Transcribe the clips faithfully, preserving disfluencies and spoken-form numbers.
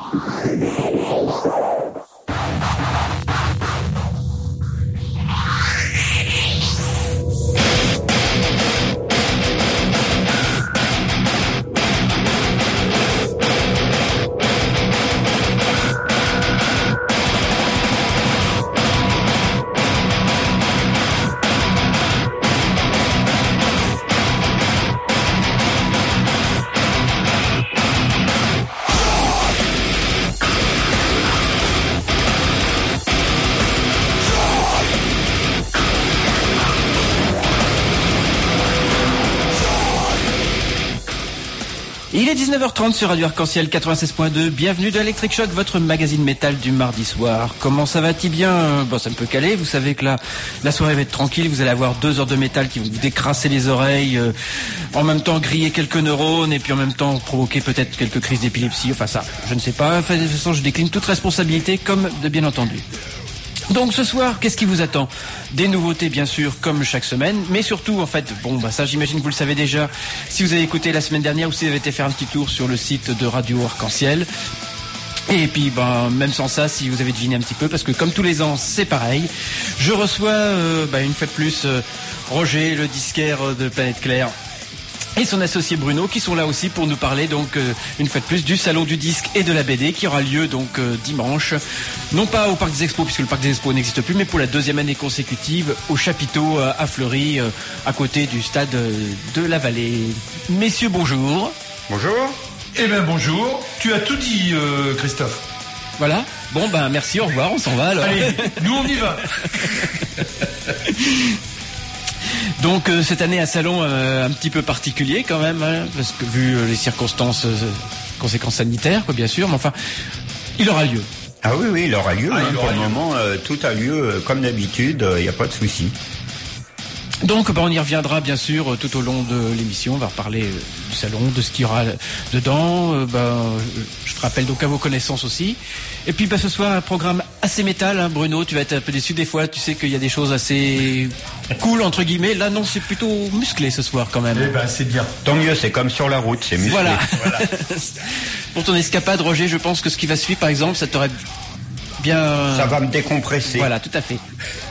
Il est dix-neuf heures trente sur Radio Arc-en-Ciel quatre-vingt-seize point deux. Bienvenue dans Electric Shock, votre magazine métal du mardi soir. Comment ça va-t-il bien? Bon, ça me peut caler. Vous savez que là, la soirée va être tranquille. Vous allez avoir deux heures de métal qui vont vous décrasser les oreilles, euh, en même temps griller quelques neurones et puis en même temps provoquer peut-être quelques crises d'épilepsie. Enfin ça, je ne sais pas. Enfin, de toute façon, je décline toute responsabilité comme de bien entendu. Donc ce soir, qu'est-ce qui vous attend? Des nouveautés bien sûr, comme chaque semaine, mais surtout en fait, bon bah ça j'imagine que vous le savez déjà, si vous avez écouté la semaine dernière ou si vous avez été faire un petit tour sur le site de Radio Arc-en-Ciel. Et puis ben même sans ça, si vous avez deviné un petit peu, parce que comme tous les ans c'est pareil, je reçois euh, bah, une fois de plus euh, Roger, le disquaire de Planète Claire, et son associé Bruno qui sont là aussi pour nous parler donc euh, une fois de plus du salon du disque et de la B D qui aura lieu donc euh, dimanche, non pas au Parc des Expos puisque le Parc des Expos n'existe plus, mais pour la deuxième année consécutive au chapiteau euh, à Fleury, euh, à côté du stade euh, de la Vallée. Messieurs, bonjour. Bonjour. Eh ben bonjour. Tu as tout dit, euh, Christophe. Voilà. Bon ben merci, au revoir, on s'en va alors. Allez, nous on y va. Donc euh, cette année un salon euh, un petit peu particulier quand même, hein, parce que vu euh, les circonstances, euh, conséquences sanitaires, quoi, bien sûr, mais enfin, il aura lieu. Ah oui, oui, il aura lieu. Ah, hein, il pour aura le lieu. moment, euh, tout a lieu euh, comme d'habitude, il n'y a pas de souci. Donc bah, on y reviendra bien sûr euh, tout au long de l'émission, on va reparler euh, du salon, de ce qu'il y aura dedans, euh, bah, euh, je te rappelle donc à vos connaissances aussi. Et puis bah, ce soir un programme assez métal, hein, Bruno, tu vas être un peu déçu des fois, tu sais qu'il y a des choses assez cool entre guillemets, là non c'est plutôt musclé ce soir quand même. Eh ben c'est bien. Tant mieux, c'est comme sur la route, c'est musclé. Voilà, voilà. Pour ton escapade Roger, je pense que ce qui va suivre par exemple, ça t'aurait bien... Ça va me décompresser. Voilà, tout à fait.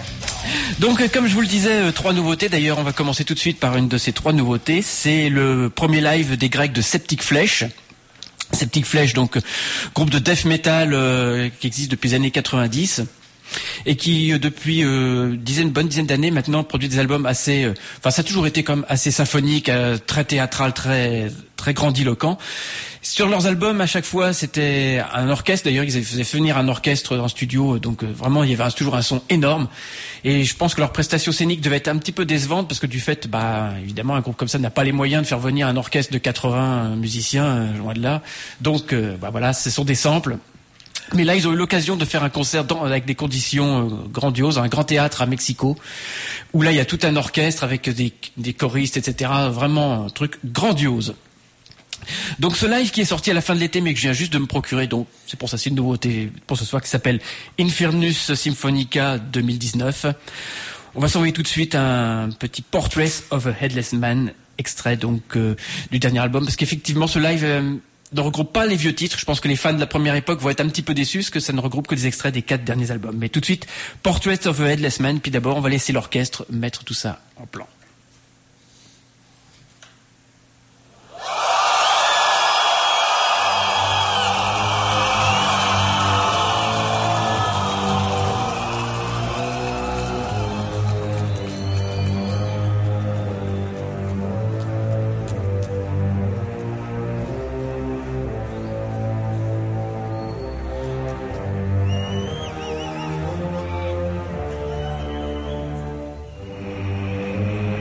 Donc, euh, comme je vous le disais, euh, trois nouveautés. D'ailleurs, on va commencer tout de suite par une de ces trois nouveautés. C'est le premier live des Grecs de Septic Flesh. Septic Flesh, donc euh, groupe de death metal euh, qui existe depuis les années quatre-vingt-dix et qui euh, depuis euh, dizaine, bonne dizaine d'années maintenant produit des albums assez. Euh, enfin, ça a toujours été comme assez symphonique, euh, très théâtral, très très grandiloquent. Sur leurs albums, à chaque fois, c'était un orchestre. D'ailleurs, ils faisaient venir un orchestre en studio, donc euh, vraiment, il y avait un, toujours un son énorme. Et je pense que leur prestation scénique devait être un petit peu décevante parce que du fait, bah, évidemment, un groupe comme ça n'a pas les moyens de faire venir un orchestre de quatre-vingts musiciens, euh, loin de là. Donc, euh, bah voilà, ce sont des samples. Mais là, ils ont eu l'occasion de faire un concert dans, avec des conditions euh, grandioses, un grand théâtre à Mexico, où là, il y a tout un orchestre avec des, des choristes, et cetera. Vraiment un truc grandiose. Donc ce live qui est sorti à la fin de l'été mais que je viens juste de me procurer, donc c'est pour ça c'est une nouveauté pour ce soir, qui s'appelle Infernus Symphonica deux mille dix-neuf. On va s'envoyer tout de suite un petit Portrait of a Headless Man, extrait donc euh, du dernier album, parce qu'effectivement ce live euh, ne regroupe pas les vieux titres. Je pense que les fans de la première époque vont être un petit peu déçus parce que ça ne regroupe que des extraits des quatre derniers albums. Mais tout de suite Portrait of a Headless Man, puis d'abord on va laisser l'orchestre mettre tout ça en plan. Thank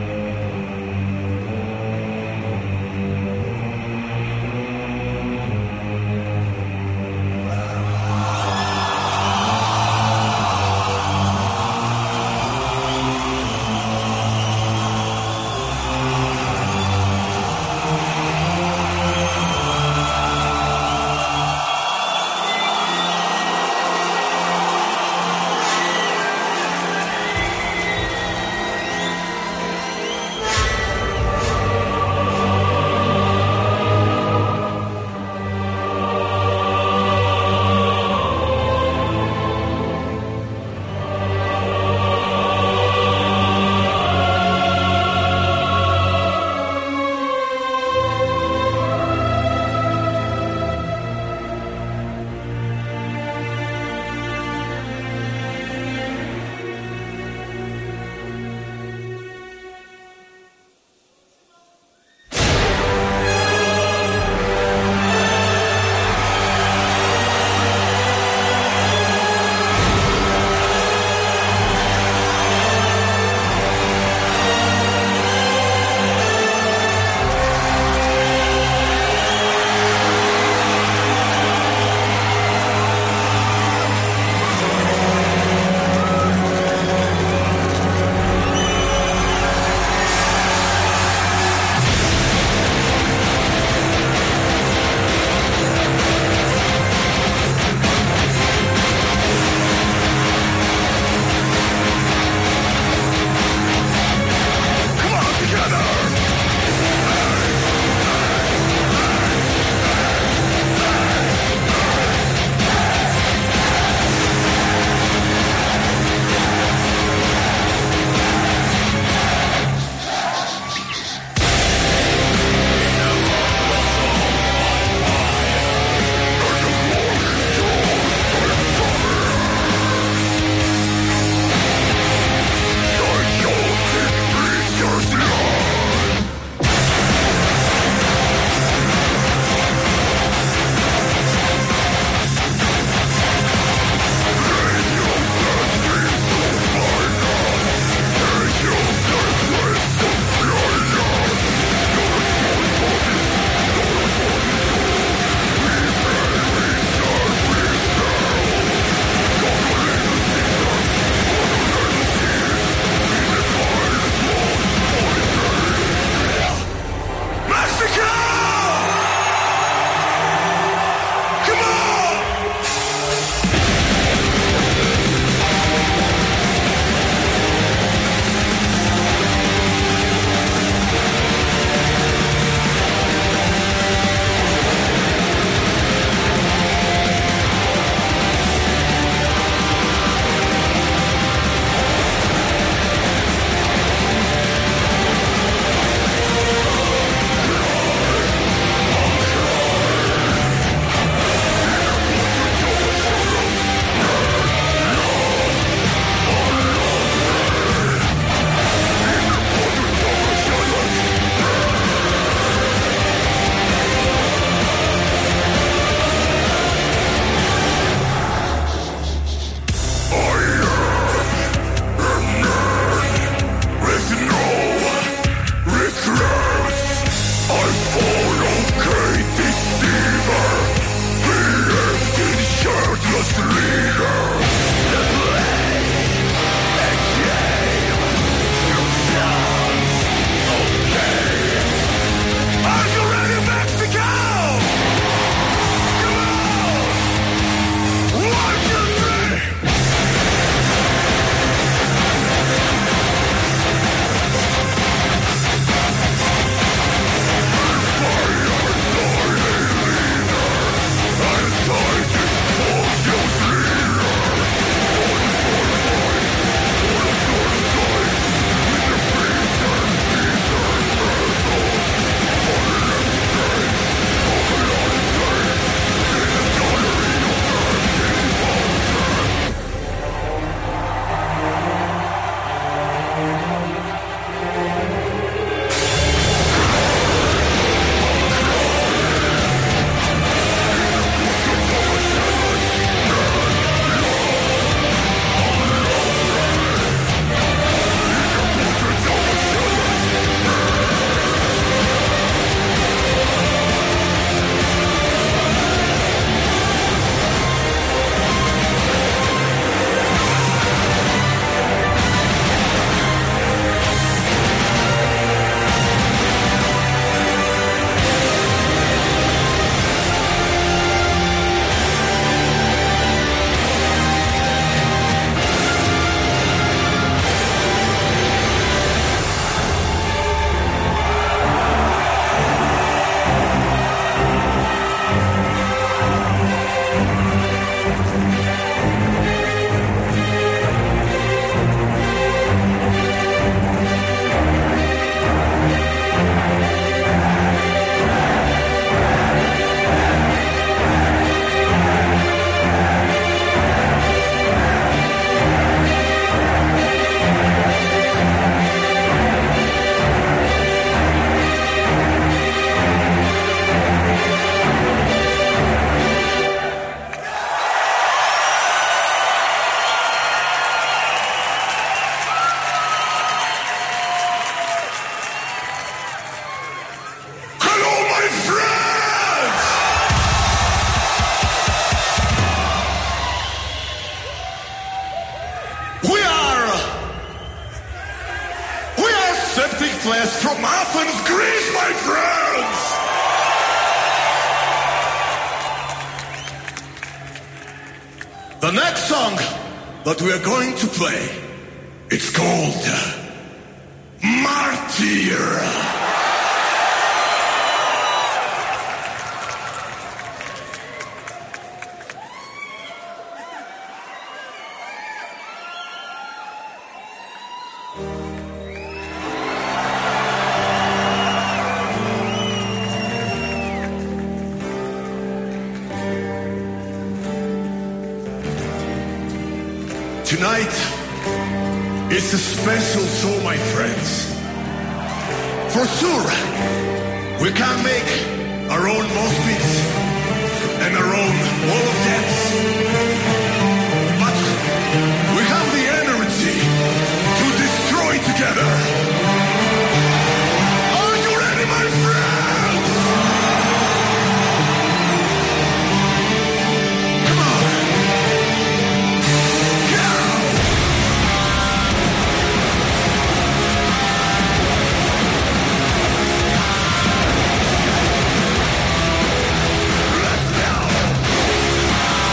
Flash from Athens, Greece, my friends! The next song that we are going to play, it's called Martyr. Tonight, it's a special show, my friends. For sure, we can make our own mosh pits and our own wall of dance. But we have the energy to destroy together. Are you ready, my friends? Come on. Let's go!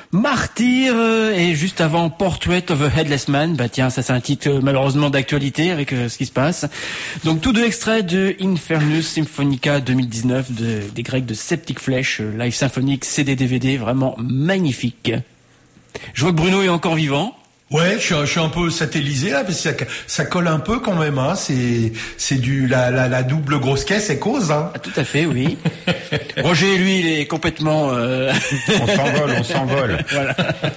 Martyr, euh, et juste avant Portrait of a Headless Man. Bah tiens, ça c'est un titre euh, malheureusement d'actualité avec euh, ce qui se passe. Donc tous deux extraits de Infernus Symphonica deux mille dix-neuf de, des Grecs de Septic Flesh, euh, live symphonique C D D V D, vraiment magnifique. Je vois que Bruno est encore vivant. Ouais, je suis, je suis un peu satellisé là, parce que ça, ça colle un peu quand même. Hein. C'est, c'est du la, la, la double grosse caisse et cause. Hein. Ah, tout à fait, oui. Roger, lui, il est complètement. Euh... On s'envole, on s'envole. Voilà.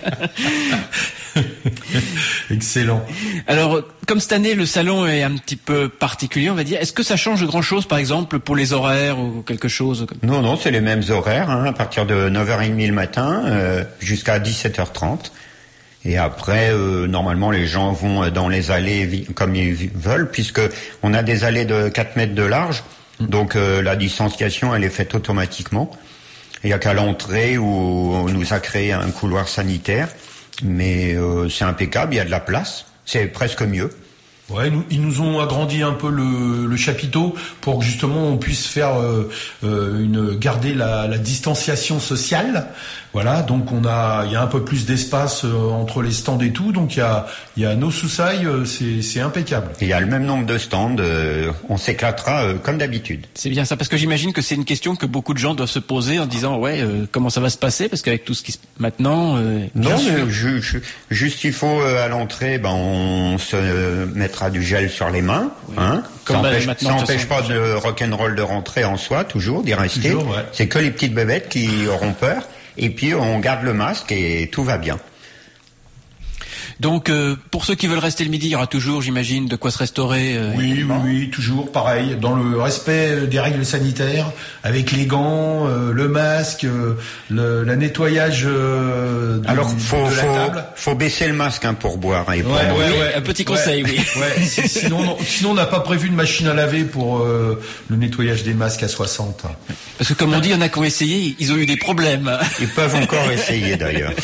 Excellent. Alors, comme cette année, le salon est un petit peu particulier, on va dire. Est-ce que ça change grand-chose, par exemple, pour les horaires ou quelque chose comme... Non, non, c'est les mêmes horaires, hein, à partir de neuf heures trente le matin euh, jusqu'à dix-sept heures trente. Et après, euh, normalement, les gens vont dans les allées comme ils veulent, puisque on a des allées de quatre mètres de large, donc euh, la distanciation, elle est faite automatiquement. Il n'y a qu'à l'entrée où on nous a créé un couloir sanitaire, mais euh, c'est impeccable, il y a de la place, c'est presque mieux. Ouais, nous, ils nous ont agrandi un peu le, le chapiteau pour que justement on puisse faire euh, euh, une garder la, la distanciation sociale. Voilà, donc on a, il y a un peu plus d'espace euh, entre les stands et tout, donc il y a, il y a nos sous-sailles, euh, c'est, c'est impeccable. Il y a le même nombre de stands, euh, on s'éclatera euh, comme d'habitude. C'est bien ça, parce que j'imagine que c'est une question que beaucoup de gens doivent se poser en disant ouais, euh, comment ça va se passer, parce qu'avec tout ce qui se maintenant. Euh, non, mais ju- ju- juste il faut euh, à l'entrée, ben on se euh, mettra du gel sur les mains, oui. hein. Comme ça bah, empêche, maintenant, ça empêche façon, pas de rock'n'roll de rentrer en soi, toujours, d'y rester. Toujours, ouais. C'est que les petites bébêtes qui auront peur. Et puis on garde le masque et tout va bien. Donc euh, pour ceux qui veulent rester le midi, il y aura toujours, j'imagine, de quoi se restaurer. Euh, oui, oui, oui, toujours pareil, dans le respect des règles sanitaires, avec les gants, euh, le masque, euh, le la nettoyage euh, de, Alors faut, de la faut, table. faut baisser le masque hein, pour boire et pour Ouais, manger. ouais, ouais. Un petit conseil, ouais, oui. Ouais, sinon, non, sinon on n'a pas prévu de machine à laver pour euh, le nettoyage des masques à soixante. Parce que comme on dit, il y en a qui ont essayé, ils ont eu des problèmes. Ils peuvent encore essayer d'ailleurs.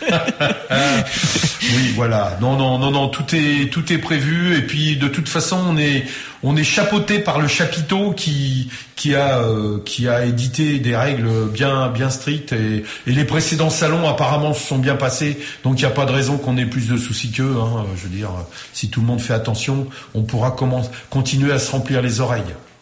Oui, voilà. Non, non, non, non. Tout est, tout est prévu. Et puis, de toute façon, on est, on est chapeauté par le chapiteau qui, qui a, euh, qui a édité des règles bien, bien strictes. Et, et les précédents salons, apparemment, se sont bien passés. Donc, il n'y a pas de raison qu'on ait plus de soucis qu'eux. Hein. Je veux dire, si tout le monde fait attention, on pourra comment, continuer à se remplir les oreilles.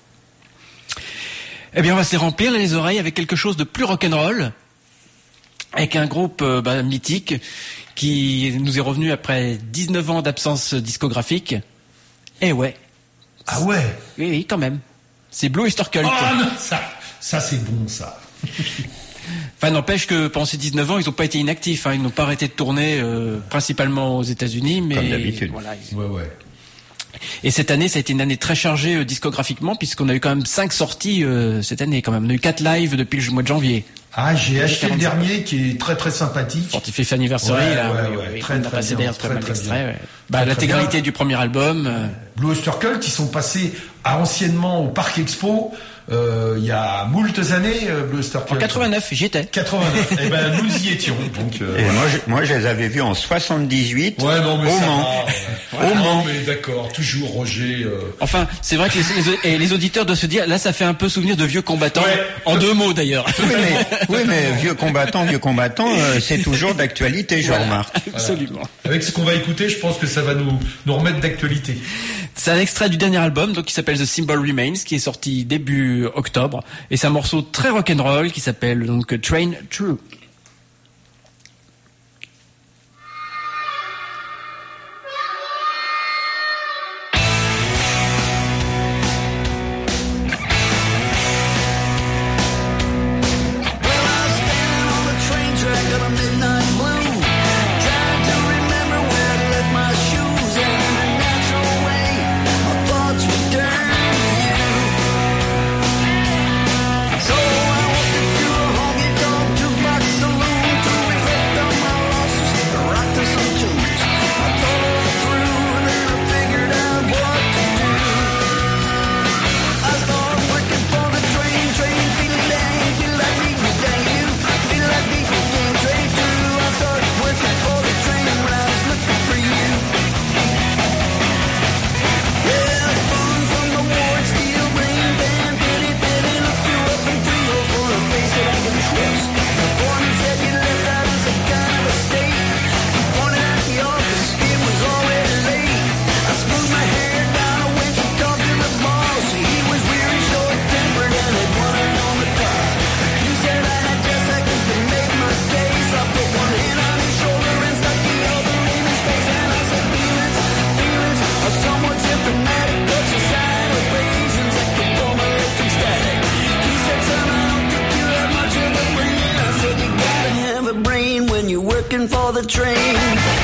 Eh bien, on va se les remplir les oreilles avec quelque chose de plus rock'n'roll, avec un groupe euh, bah, mythique qui nous est revenu après dix-neuf ans d'absence discographique. Eh ouais. Ah ouais. Oui, oui, quand même. C'est Blue Oyster Cult. Ah non, ça, ça c'est bon, ça. Enfin, n'empêche que pendant ces dix-neuf ans, ils n'ont pas été inactifs. Hein. Ils n'ont pas arrêté de tourner, euh, principalement aux États-Unis, mais comme d'habitude. Voilà, ils... Ouais, ouais. Et cette année, ça a été une année très chargée euh, discographiquement, puisqu'on a eu quand même cinq sorties euh, cette année. Quand même, on a eu quatre lives depuis le mois de janvier. Ah, j'ai acheté le quarante-cinq. dernier qui est très très sympathique. forty-fifth Anniversary, Ouais, là, ouais, oui, ouais, oui, très, on a très passé bien, d'ailleurs très très, mal très d'extraits. bien. Ouais. Bah, Très, l'intégralité très bien. du premier album. Euh... Blue Oyster Cult, ils sont passés à anciennement au Parc Expo euh, il y a moultes années. euh, Blue Oyster Cult. En quatre-vingt-neuf, j'y étais. quatre-vingt-neuf. Eh ben nous y étions. Donc. Euh, Et voilà. moi, je, moi, je les avais vus en soixante-dix-huit Ouais, non mais au ça Mans. va. Ouais. Au Ah, Mans. non, mais d'accord, toujours Roger. Euh... Enfin, c'est vrai que les, les, et les auditeurs doivent se dire, là, ça fait un peu souvenir de vieux combattants. Ouais. En deux mots, d'ailleurs. Oui mais, oui, mais vieux combattant, vieux combattant, euh, c'est toujours d'actualité, je Voilà. remarque. Absolument. Avec ce qu'on va écouter, je pense que ça va nous nous remettre d'actualité. C'est un extrait du dernier album, donc qui s'appelle The Symbol Remains, qui est sorti début octobre, et c'est un morceau très rock'n'roll qui s'appelle donc Train True. So I walked into a honky-tonk jukebox working for the train.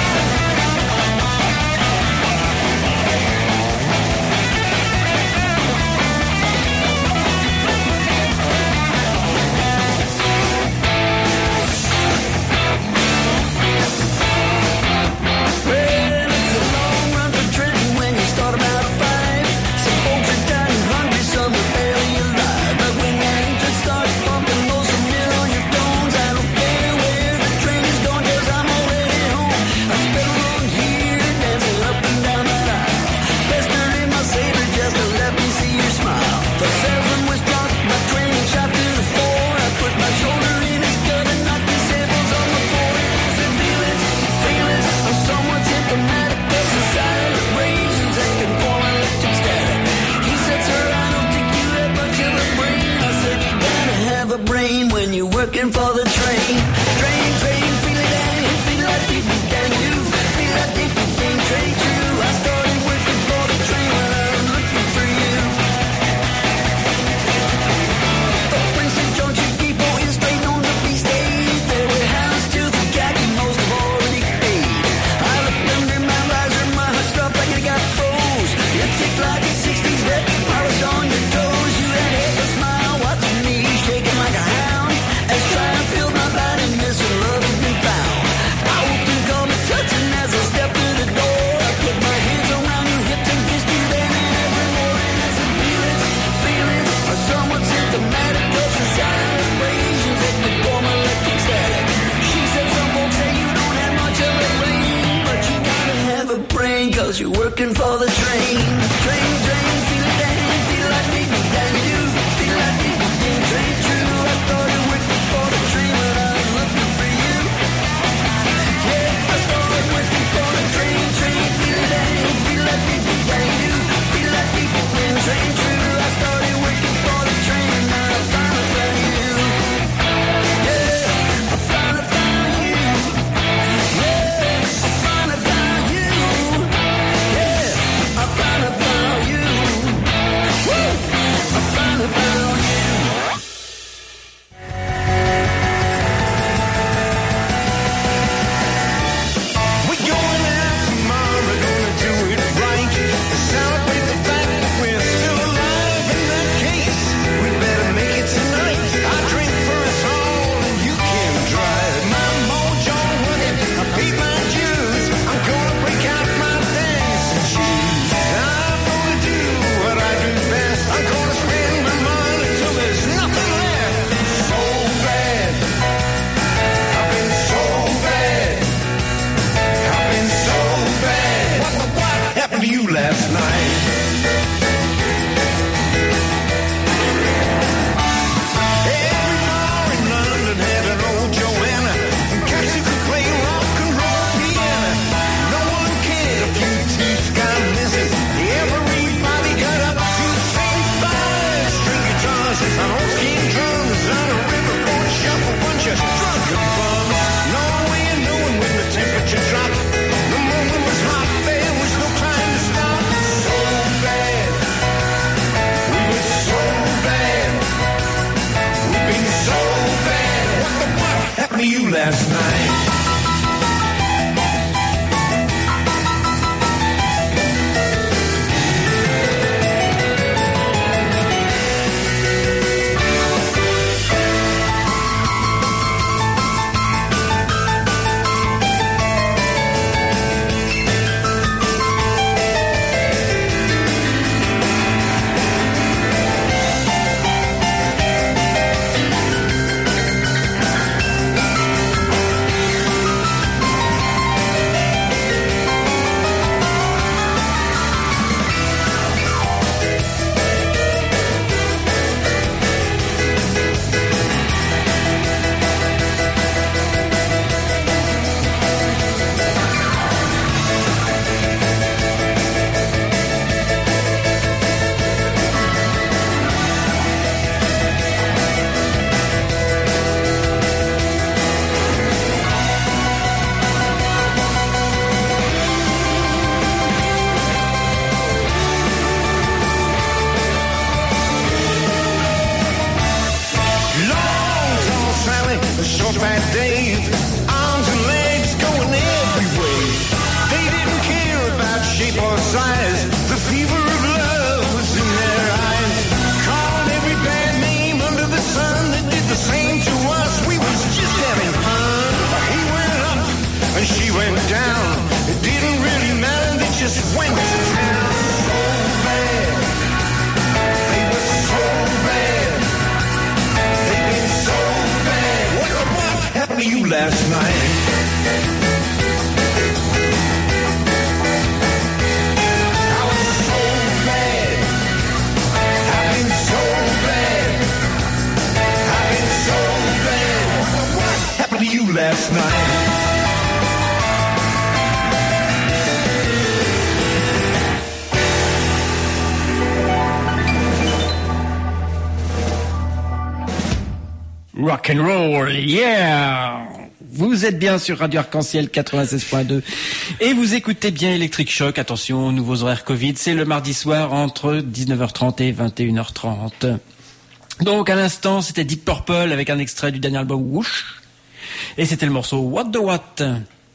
Working for the train, train, train, feel it and feel like people can do, feel like people can trade true. I started working for the train when I was looking for you. The Prince of John should keep on straight on the feast days. There were hounds to the khaki, most have already paid. I looked under my visor, my heart stopped like it got froze. You ticked like a sixties vet, I was on your toes. You had half a smile watching me, shaking like a hound. Trying to feel my body, missing love has been found. I opened, called me touching as I stepped through the door. I put my hands around your hips and kissed you then and every morning. I said, feel it, feel it, or somewhat symptomatic of societal abrasions that could form electric static. She said, some folks say you don't have much of a brain, but you gotta have a brain, cause you're working for the train. Train, train, feel it and feel like people can do, feel like people can trade true. I started working for the train when I was looking for you. Yeah, I started working for the train, train, feel it and feel like people can do, feel like people can trade true. I started working for the train and now I finally found you. Yeah, I finally found you. Yeah, I finally found you. Yeah, I finally found you. Woo, I finally found you. Last night every bar in London had an old Joanna, and cats who could play rock and roll piano. No one cared if you teeth got missing. Everybody got up to say five string guitars on old skin drums on a riverboat shuffle, bunch of drunken bums. No way of knowing when the temperature dropped. The moment was hot, there was no time to stop. So bad, we were so bad, we've been so bad. What the fuck happened to you last night? Short fat Dave, arms and legs you last night. I was so glad. I've been so glad. I've been so glad. What happened to you last night? Rock and roll, yeah! Vous êtes bien sur Radio Arc-en-Ciel quatre-vingt-seize point deux et vous écoutez bien Electric Shock. Attention, nouveaux horaires Covid, c'est le mardi soir entre dix-neuf heures trente et vingt et une heures trente. Donc à l'instant, c'était Deep Purple avec un extrait du dernier album Whoosh et c'était le morceau What the What.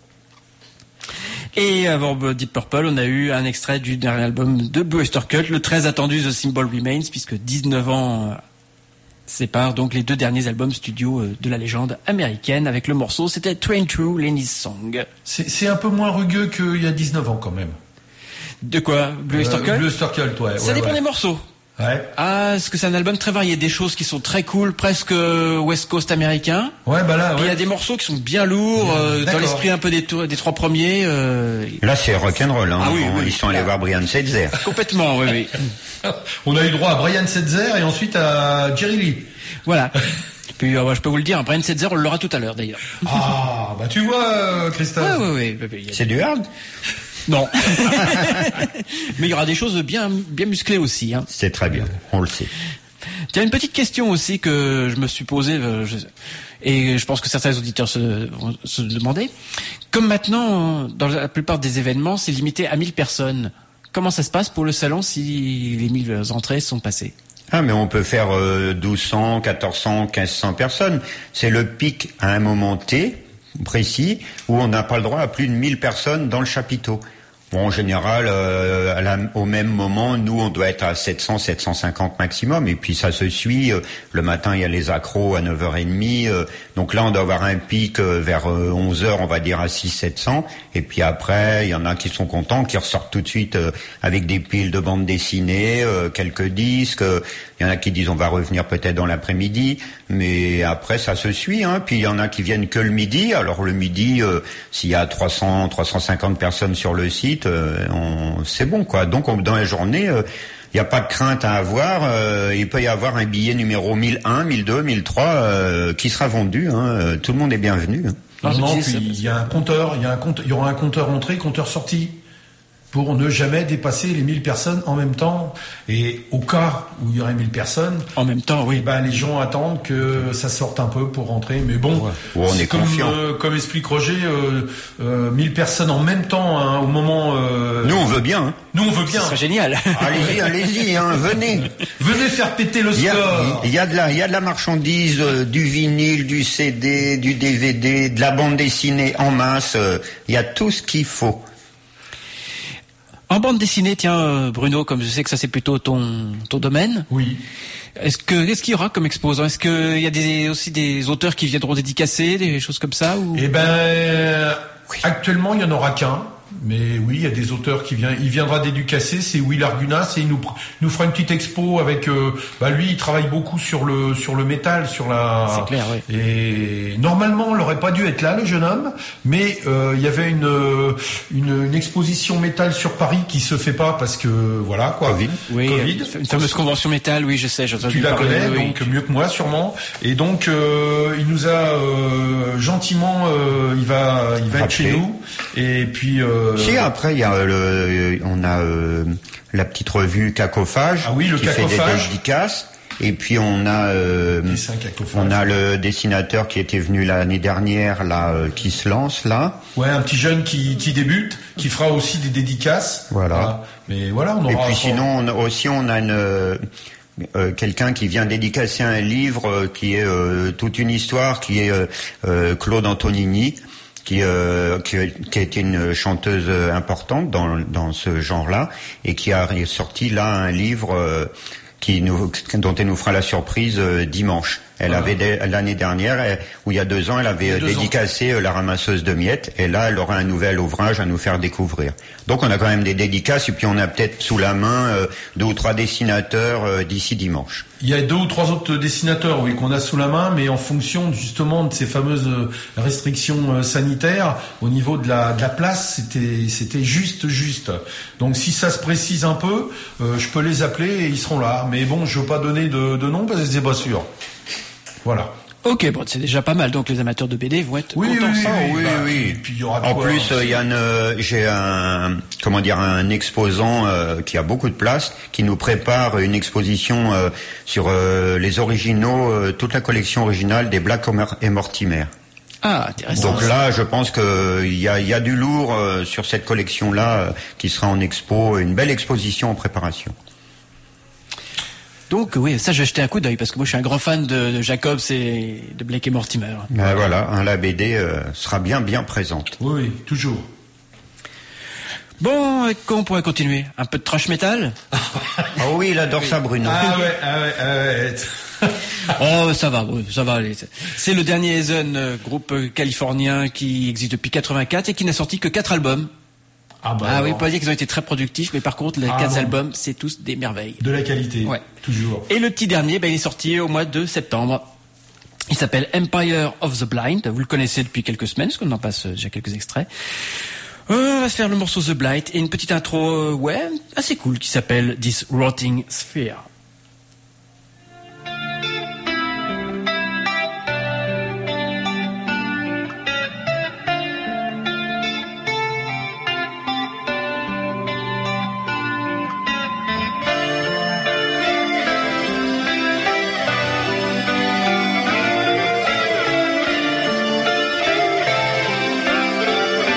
Et avant Deep Purple, on a eu un extrait du dernier album de Blue Oyster Cult, le très attendu The Symbol Remains, puisque dix-neuf ans sépare donc les deux derniers albums studio de la légende américaine. Avec le morceau, c'était Train Through Lenny's Song. C'est, c'est un peu moins rugueux qu'il y a dix-neuf ans quand même. De quoi? Blue Oyster Cult? euh, Blue Oyster Cult, ouais. Ça ouais, dépend ouais. des morceaux. Ouais. Ah, est-ce que c'est un album très varié, des choses qui sont très cool, presque West Coast américain. Ouais, bah là, Puis il ouais. y a des morceaux qui sont bien lourds, euh, dans D'accord. l'esprit un peu des, des trois premiers. Euh... Là, c'est rock'n'roll. Hein. Ah oui, oui, Ils sont allés là. voir Brian Setzer. Complètement, oui, oui. On a eu droit à Brian Setzer et ensuite à Jerry Lee. Voilà. Puis, euh, je peux vous le dire, Brian Setzer, on l'aura tout à l'heure d'ailleurs. Ah, bah tu vois, euh, Christophe. Ouais, ouais, ouais, ouais, ouais. C'est du hard? Non. Mais il y aura des choses bien, bien musclées aussi. Hein. C'est très bien, on le sait. Tiens, une petite question aussi que je me suis posée, euh, je, et je pense que certains auditeurs se, vont se demander. Comme maintenant, dans la plupart des événements, c'est limité à mille personnes. Comment ça se passe pour le salon si les mille entrées sont passées? Ah, mais on peut faire euh, douze cents, quatorze cents, quinze cents personnes. C'est le pic à un moment T, précis, où on n'a pas le droit à plus de mille personnes dans le chapiteau. Bon, en général, euh, à la, au même moment, nous, on doit être à sept cents, sept cent cinquante maximum, et puis ça se suit. Euh, le matin, il y a les accros à neuf heures trente, euh, donc là, on doit avoir un pic euh, vers euh, onze heures, on va dire à six cents, sept cents, et puis après, il y en a qui sont contents, qui ressortent tout de suite euh, avec des piles de bandes dessinées, euh, quelques disques. Euh, il y en a qui disent on va revenir peut-être dans l'après-midi, mais après, ça se suit. Hein, puis il y en a qui viennent que le midi. Alors le midi, euh, s'il y a trois cents, trois cent cinquante personnes sur le site, Euh, on, c'est bon quoi. Donc on, dans la journée, il euh, n'y a pas de crainte à avoir. Euh, il peut y avoir un billet numéro mille un, mille deux, mille trois euh, qui sera vendu. Hein. Tout le monde est bienvenu. Hein. Non, je Non, disais puis ça. il y a un compteur, il y a un compte, il y aura un compteur entrée, compteur sortie, pour ne jamais dépasser les mille personnes en même temps. Et au cas où il y aurait mille personnes, En même temps, oui. eh ben les gens attendent que ça sorte un peu pour rentrer. Mais bon, Ouais, on c'est est comme, confiant. euh, comme explique Roger, euh, euh, mille personnes en même temps hein, au moment. Euh, Nous on veut bien. Hein. nous on veut bien. Ce serait génial. Allez-y, allez-y, hein, venez. Venez faire péter le Il y a, score. il y a de la, il y a de la marchandise, euh, du vinyle, du C D, du D V D, de la bande dessinée en masse. euh, Il y a tout ce qu'il faut. En bande dessinée, tiens, euh, Bruno, comme je sais que ça c'est plutôt ton, ton domaine, Oui. est-ce que, qu'est-ce qu'il y aura comme exposant? Est-ce qu'il y a des, aussi des auteurs qui viendront dédicacer, des choses comme ça ou... Eh ben, euh, actuellement, il y en aura qu'un. Mais oui, il y a des auteurs qui viennent. Il viendra dédicacer, c'est Will Argunas, et il nous, pr- nous fera une petite expo avec. Euh, bah lui, il travaille beaucoup sur le sur le métal, sur la. C'est clair, oui. Et normalement, il n'aurait pas dû être là, le jeune homme. Mais euh, il y avait une, une une exposition métal sur Paris qui se fait pas parce que voilà quoi. Covid. Oui, Covid. une fameuse convention métal, oui, je sais, j'ai entendu Tu la parler, connais, oui. donc mieux que moi sûrement. Et donc euh, il nous a euh, gentiment, euh, il va, il va être Rappelé. chez nous. Et puis. Euh, Si, après, il y a le, on a euh, la petite revue Cacophage Ah oui, le qui fait Cacophage. des dédicaces. Et puis on a euh, Dessin Cacophage. on a le dessinateur qui était venu l'année dernière là, euh, qui se lance là. Ouais, un petit jeune qui, qui débute, qui fera aussi des dédicaces. Voilà. Mais voilà, on aura. Et puis sinon, on a, aussi on a une euh, euh, quelqu'un qui vient dédicacer un livre euh, qui est euh, toute une histoire, qui est euh, euh, Claude Antonini. Qui, euh, qui, qui a été une chanteuse euh, importante dans, dans ce genre-là et qui a sorti là un livre euh, qui nous, dont elle nous fera la surprise euh, dimanche. Elle Voilà. avait des- l'année dernière, elle- ou il y a deux ans, elle avait Il y a euh, deux ans. dédicacé euh, la ramasseuse de miettes. Et là, elle aura un nouvel ouvrage à nous faire découvrir. Donc, on a quand même des dédicaces. Et puis, on a peut-être sous la main euh, deux ou trois dessinateurs euh, d'ici dimanche. Il y a deux ou trois autres dessinateurs, oui, qu'on a sous la main, mais en fonction justement de ces fameuses euh, restrictions euh, sanitaires, au niveau de la, de la place, c'était, c'était juste, juste. Donc si ça se précise un peu, euh, je peux les appeler et ils seront là. Mais bon, je veux pas donner de, de nom parce que c'est pas sûr. Voilà. Ok, bon, c'est déjà pas mal. Donc les amateurs de B D vont être Oui, contents. oui, ça. oui, oui, bah, oui. puis- puis il y aura de En quoi, plus, hein, euh, il y a une, euh, j'ai un, comment dire, un exposant euh, qui a beaucoup de place, qui nous prépare une exposition euh, sur euh, les originaux, euh, toute la collection originale des Black et Mortimer. Ah, intéressant. Donc là, je pense que il y a, il y a du lourd euh, sur cette collection-là euh, qui sera en expo, une belle exposition en préparation. Donc oui, ça je vais jeter un coup d'œil parce que moi je suis un grand fan de, de Jacobs et de Blake et Mortimer. Ben voilà, hein, la B D euh, sera bien bien présente. Oui, oui, toujours. Bon, avec quoi on pourrait continuer? Un peu de trash metal? Ah oui, il adore ça, Bruno. Ah ouais, ah ouais, ah ouais. Oh, ça va, oui, ça va aller. C'est le dernier Hazen, euh, groupe euh, californien qui existe depuis quatre-vingt-quatre et qui n'a sorti que quatre albums. Ah bah Ah oui, alors, pas dire qu'ils ont été très productifs, mais par contre, les Ah quatre non. albums, c'est tous des merveilles. de la qualité, Ouais. toujours. Et le petit dernier, ben, il est sorti au mois de septembre. Il s'appelle Empire of the Blind. Vous le connaissez depuis quelques semaines, parce qu'on en passe euh, déjà quelques extraits. Euh, on va se faire le morceau The Blight et une petite intro, euh, ouais, assez cool, qui s'appelle This Rotting Sphere. Thank you.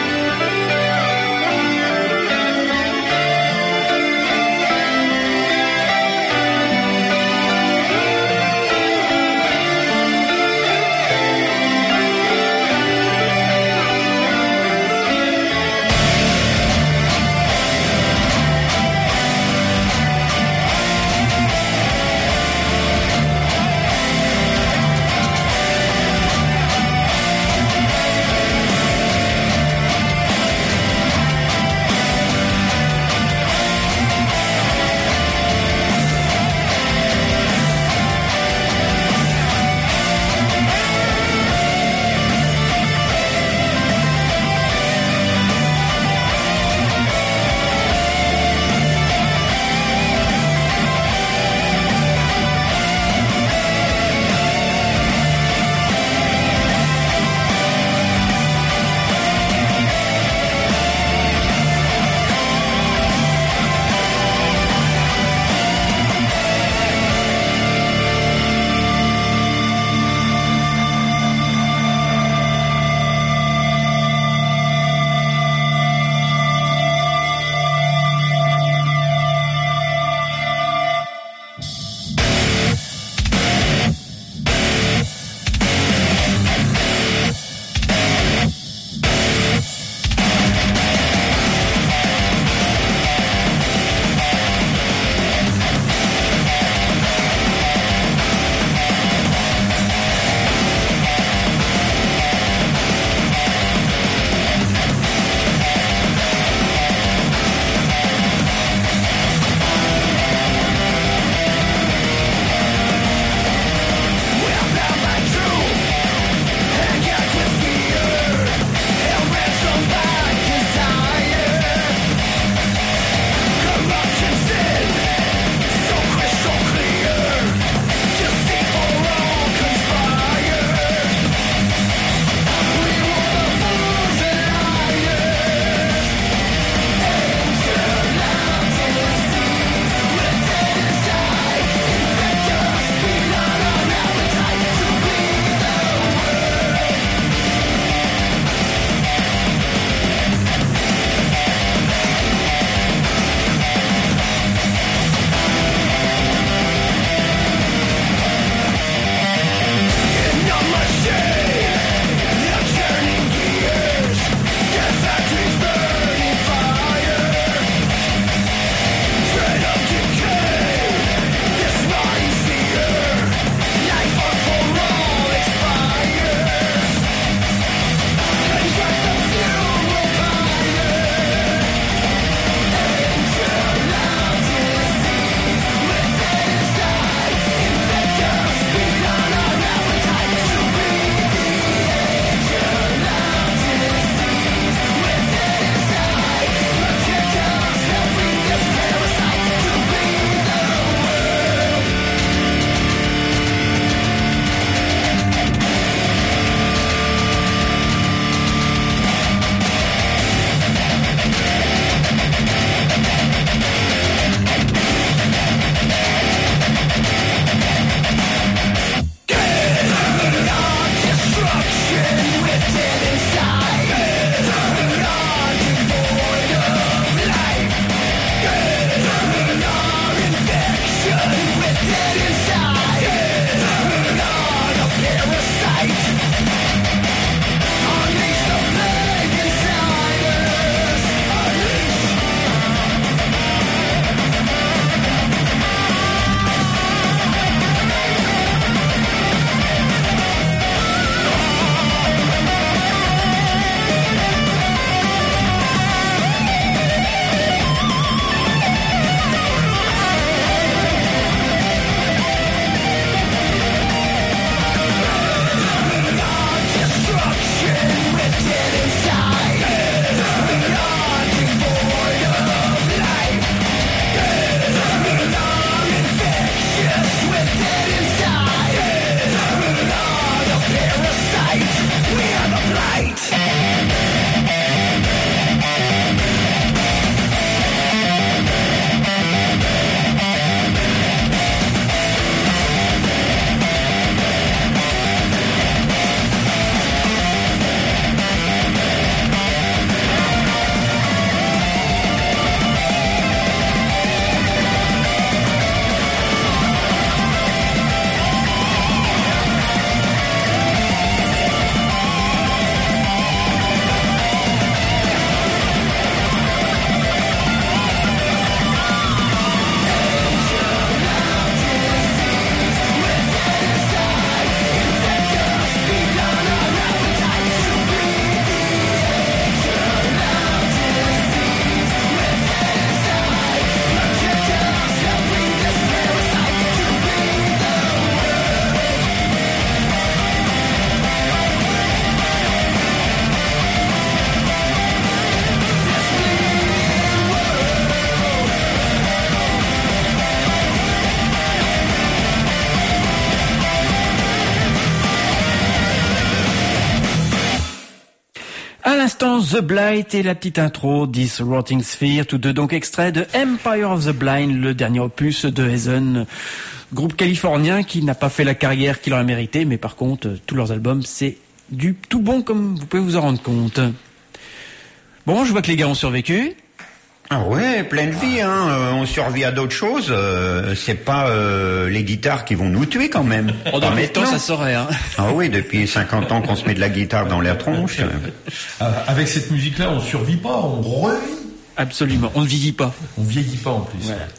À l'instant, The Blight et la petite intro, This Rotting Sphere, tous deux donc extraits de Empire of the Blind, le dernier opus de Hazen, groupe californien qui n'a pas fait la carrière qu'il aurait mérité, mais par contre, tous leurs albums, c'est du tout bon comme vous pouvez vous en rendre compte. Bon, je vois que les gars ont survécu. Ah ouais, pleine vie, hein. Euh, on survit à d'autres choses. Euh, c'est pas euh, les guitares qui vont nous tuer quand même. En Pas dans le temps, maintenant. ça saurait, hein. Ah oui, depuis cinquante ans qu'on se met de la guitare dans la tronche. Euh, avec cette musique-là, on survit pas, on revit. Absolument, on ne vieillit pas. On vieillit pas en plus. Voilà.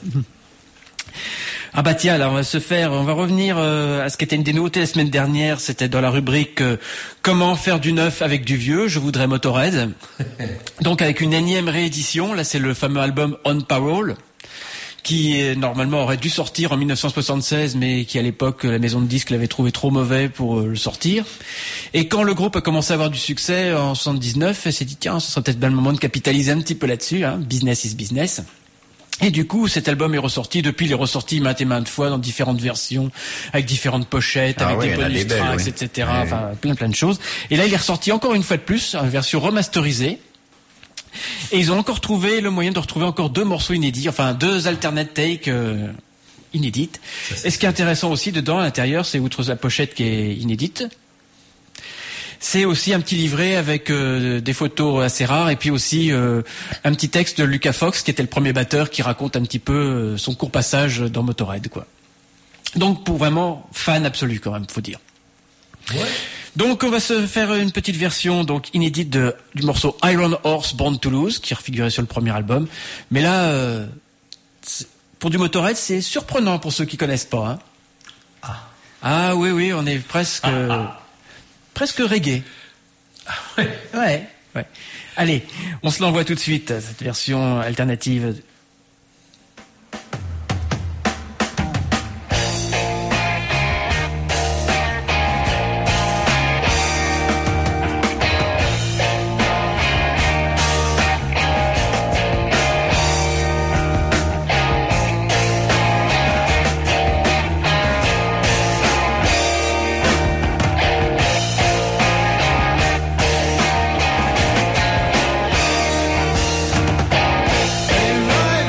Ah bah tiens, là on va se faire, on va revenir euh, à ce qui était une des nouveautés la semaine dernière. C'était dans la rubrique euh, comment faire du neuf avec du vieux. Je voudrais Motorhead. Donc avec une énième réédition. Là c'est le fameux album On Parole qui euh, normalement aurait dû sortir en mille neuf cent soixante-seize, mais qui à l'époque la maison de disques l'avait trouvé trop mauvais pour euh, le sortir. Et quand le groupe a commencé à avoir du succès en soixante-dix-neuf, elle s'est dit tiens, ce serait peut-être bien le moment de capitaliser un petit peu là-dessus. Hein. Business is business. Et du coup, cet album est ressorti. Depuis, il est ressorti maintes et maintes fois dans différentes versions, avec différentes pochettes, Ah avec oui, des il y en a bonus des belles, tracks, oui. et cetera. Ouais. Enfin, plein plein de choses. Et là, il est ressorti encore une fois de plus, en version remasterisée. Et ils ont encore trouvé le moyen de retrouver encore deux morceaux inédits, enfin deux alternate takes euh, inédites. Et ce qui est intéressant aussi dedans, à l'intérieur, c'est outre la pochette qui est inédite, c'est aussi un petit livret avec euh, des photos assez rares et puis aussi euh, un petit texte de Lucas Fox qui était le premier batteur qui raconte un petit peu euh, son court passage dans Motorhead, quoi. Donc pour vraiment fan absolu quand même, faut dire. Ouais. Donc on va se faire une petite version donc inédite de, du morceau Iron Horse Born to Lose qui refigurait sur le premier album. Mais là, euh, c'est- pour du Motorhead, c'est surprenant pour ceux qui connaissent pas. Hein. Ah. Ah oui oui, on est presque euh, presque reggae. Ouais. Ouais, ouais. Allez, on se l'envoie tout de suite, cette version alternative. Hey,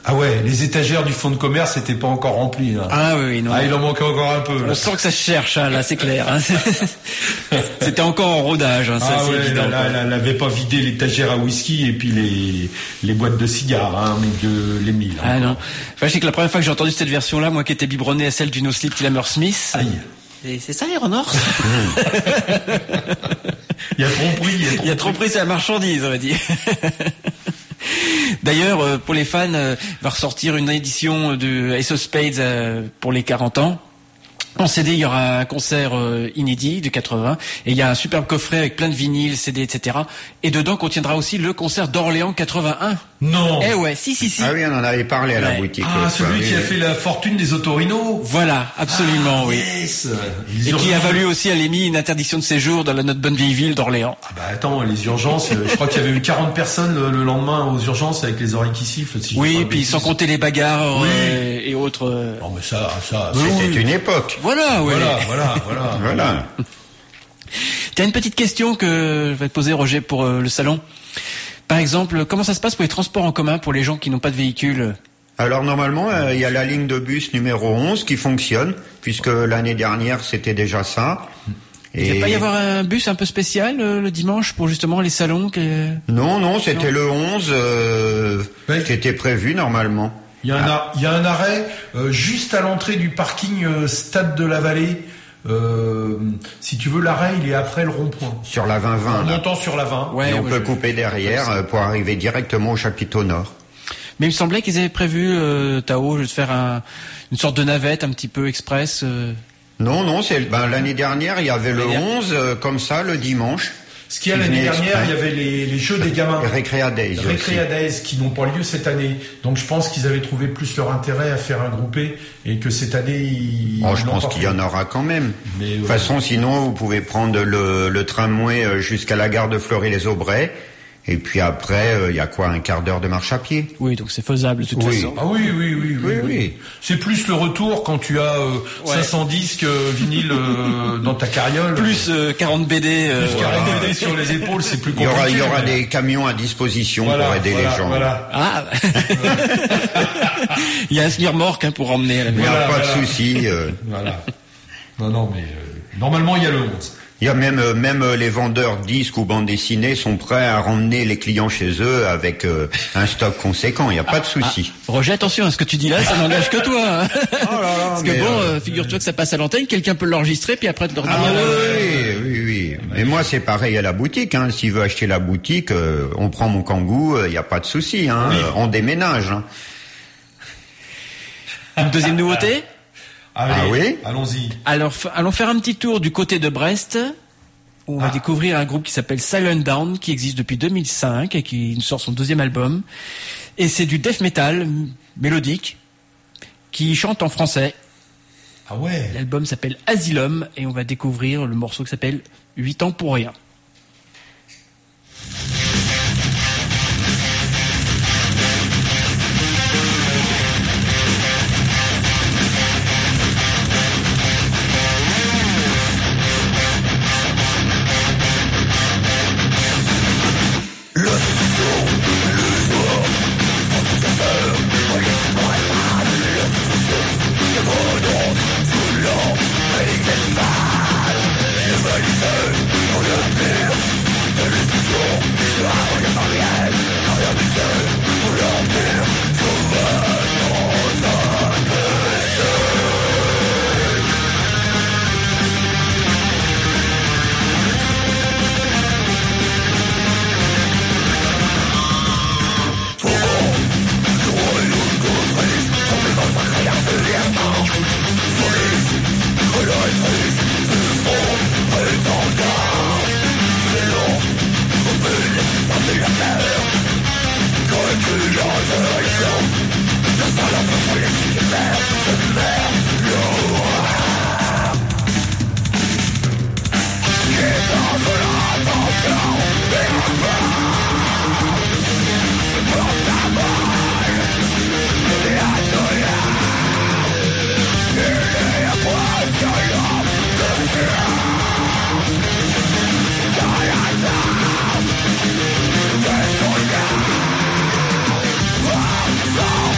Ah ouais, les étagères du fonds de commerce n'étaient pas encore remplies. Là. Ah oui, oui, non. Ah, il en manquait encore un peu. Là. On sent que ça se cherche, hein, là, c'est clair. Hein. C'était encore en rodage, hein, ça, Ah c'est ouais, évident. là, là, elle n'avait pas vidé l'étagère à whisky et puis les, les boîtes de cigares, hein, de l'Émile. Ah non. Enfin, je sais que la première fois que j'ai entendu cette version-là, moi qui étais biberonné à celle du No Sleep Till Hammersmith. Aïe. Et c'est ça, Iron Horse? Il y a tromperie. Il y a Il y a trop pris, c'est la marchandise, on va dire. D'ailleurs, euh, pour les fans, euh, va ressortir une édition de Ace of Spades euh, pour les quarante ans. En C D, il y aura un concert euh, inédit de quatre-vingts et il y a un superbe coffret avec plein de vinyles, C D, et cetera. Et dedans contiendra aussi le concert d'Orléans quatre-vingt-un. Non. Eh ouais, si, si, si. Ah oui, on en avait parlé à la Ouais. boutique. Ah, l'autre fois, celui oui, qui a oui. fait la fortune des autorinos. Voilà, absolument, Ah, oui. Yes. Et qui a valu aussi à l'E M I une interdiction de séjour dans la notre bonne vieille ville d'Orléans. Ah bah attends, les urgences, euh, je crois qu'il y avait eu quarante personnes le, le lendemain aux urgences avec les oreilles qui sifflent. Si je dis Oui, pas de puis bêtises. sans compter les bagarres Oui. euh, et autres. euh, Non mais ça, ça, C'était une époque. Voilà, ouais. Voilà, voilà, voilà. Voilà. T'as une petite question que je vais te poser, Roger, pour euh, le salon. Par exemple, comment ça se passe pour les transports en commun pour les gens qui n'ont pas de véhicule? Alors normalement, euh, il y a la ligne de bus numéro onze qui fonctionne, puisque l'année dernière c'était déjà ça. Il va pas y avoir un bus un peu spécial euh, le dimanche pour justement les salons que... Non, non, c'était le onze euh, Ouais. qui était prévu normalement. Il y a un, ar- il y a un arrêt euh, juste à l'entrée du parking euh, Stade de la Vallée. Euh, si tu veux, l'arrêt, il est après le rond-point. Sur la vingt vingt, En là. montant sur la vingt. Ouais, Et on ouais, peut je- couper derrière euh, pour arriver directement au chapiteau nord. Mais il me semblait qu'ils avaient prévu, euh, Tao, de faire un, une sorte de navette un petit peu express. euh. Non, non, c'est ben, l'année dernière, il y avait le L'année dernière. onze, euh, comme ça, le dimanche. Ce qu'il y a Qui l'année venait dernière, exprès. il y avait les, les jeux des gamins. Et Recrea Days aussi. Recrea Days qui n'ont pas lieu cette année. Donc je pense qu'ils avaient trouvé plus leur intérêt à faire un groupé et que cette année, ils. Oh, je ils l'ont pense pas qu'il y en fait. aura quand même. Mais, De toute ouais. façon, sinon, vous pouvez prendre le, le tramway euh, jusqu'à la gare de Fleury-les-Aubrais. Et puis après, euh, il y a quoi, un quart d'heure de marche à pied? Oui, donc c'est faisable de toute Oui. façon. Ah oui, oui, oui, oui. Oui, oui. C'est plus le retour quand tu as euh, Ouais. cinq cents disques euh, vinyles euh, dans ta carriole. Plus euh, quarante B D. euh, Plus voilà. quarante D V D sur les épaules, c'est plus Il y compliqué. aura, il y aura mais- des camions à disposition Voilà, pour aider voilà, les gens. Voilà. Ah il y a un semi-remorque hein, pour emmener à la Il n'y maison. a Voilà, pas voilà. de souci. euh. Voilà. Non, non, mais euh, normalement, il y a le onze. Il y a même, euh, même euh, les vendeurs disques ou bandes dessinées sont prêts à ramener les clients chez eux avec euh, un stock conséquent. Il n'y a pas de souci. Roger, attention à ce que tu dis là, ça n'engage que toi. hein. Oh là là, Parce que mais, bon, euh, euh, figure-toi que ça passe à l'antenne, quelqu'un peut l'enregistrer, puis après te le Ah redire. oui, oui, oui. Mais moi, c'est pareil à la boutique. Hein. S'il veut acheter la boutique, euh, on prend mon kangou, il n'y a pas de souci. Hein. Euh, On déménage. Hein. Une deuxième nouveauté. Allez, Ah oui allons-y. Alors, f- allons faire un petit tour du côté de Brest, où on va Ah. découvrir un groupe qui s'appelle Silent Down, qui existe depuis deux mille cinq et qui nous sort son deuxième album. Et c'est du death metal m- mélodique, qui chante en français. Ah ouais. L'album s'appelle Asylum, et on va découvrir le morceau qui s'appelle huit ans pour rien. Oh,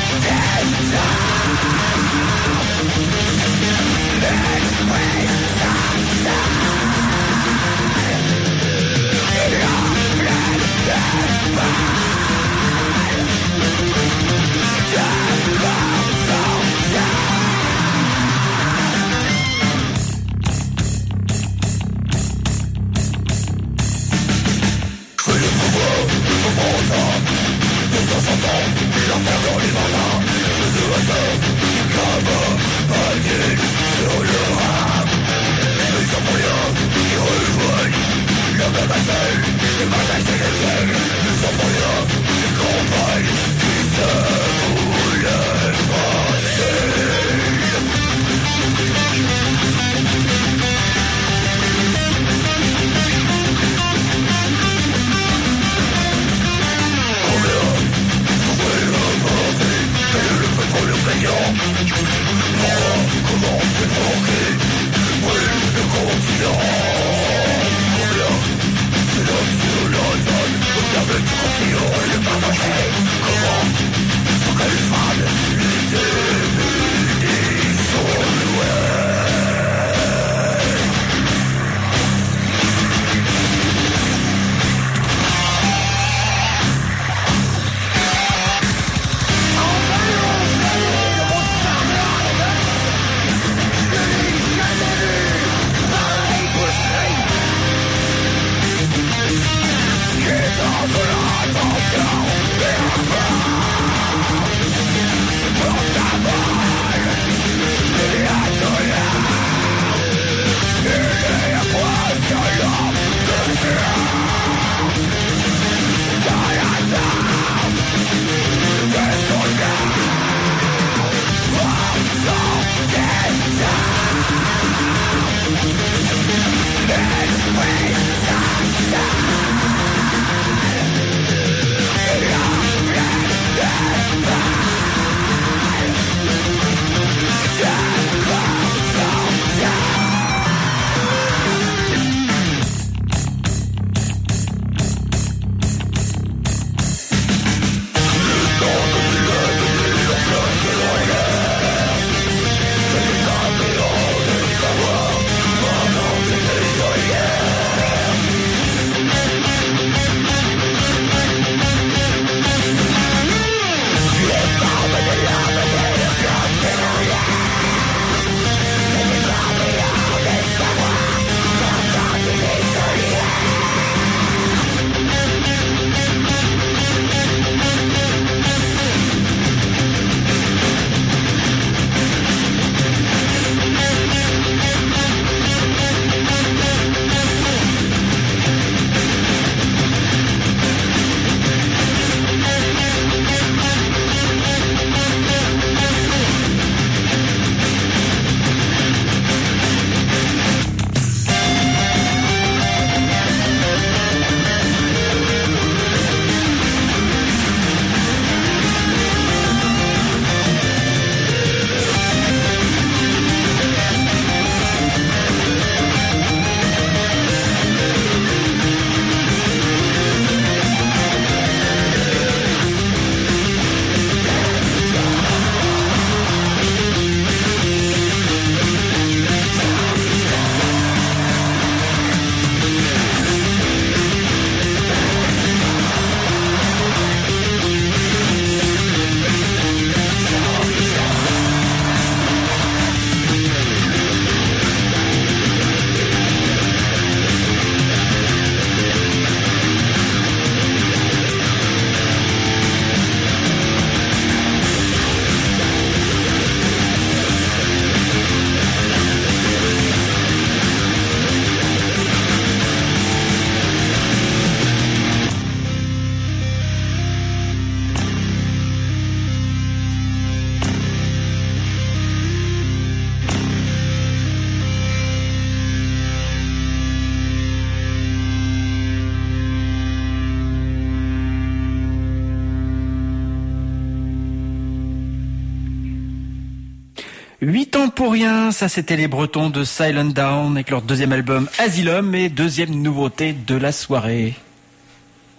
Huit ans pour rien, ça c'était les Bretons de Silent Down avec leur deuxième album Asylum et deuxième nouveauté de la soirée. Commentaire ?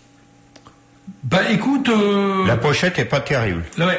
Bah écoute... Euh... La pochette est pas terrible. Ouais.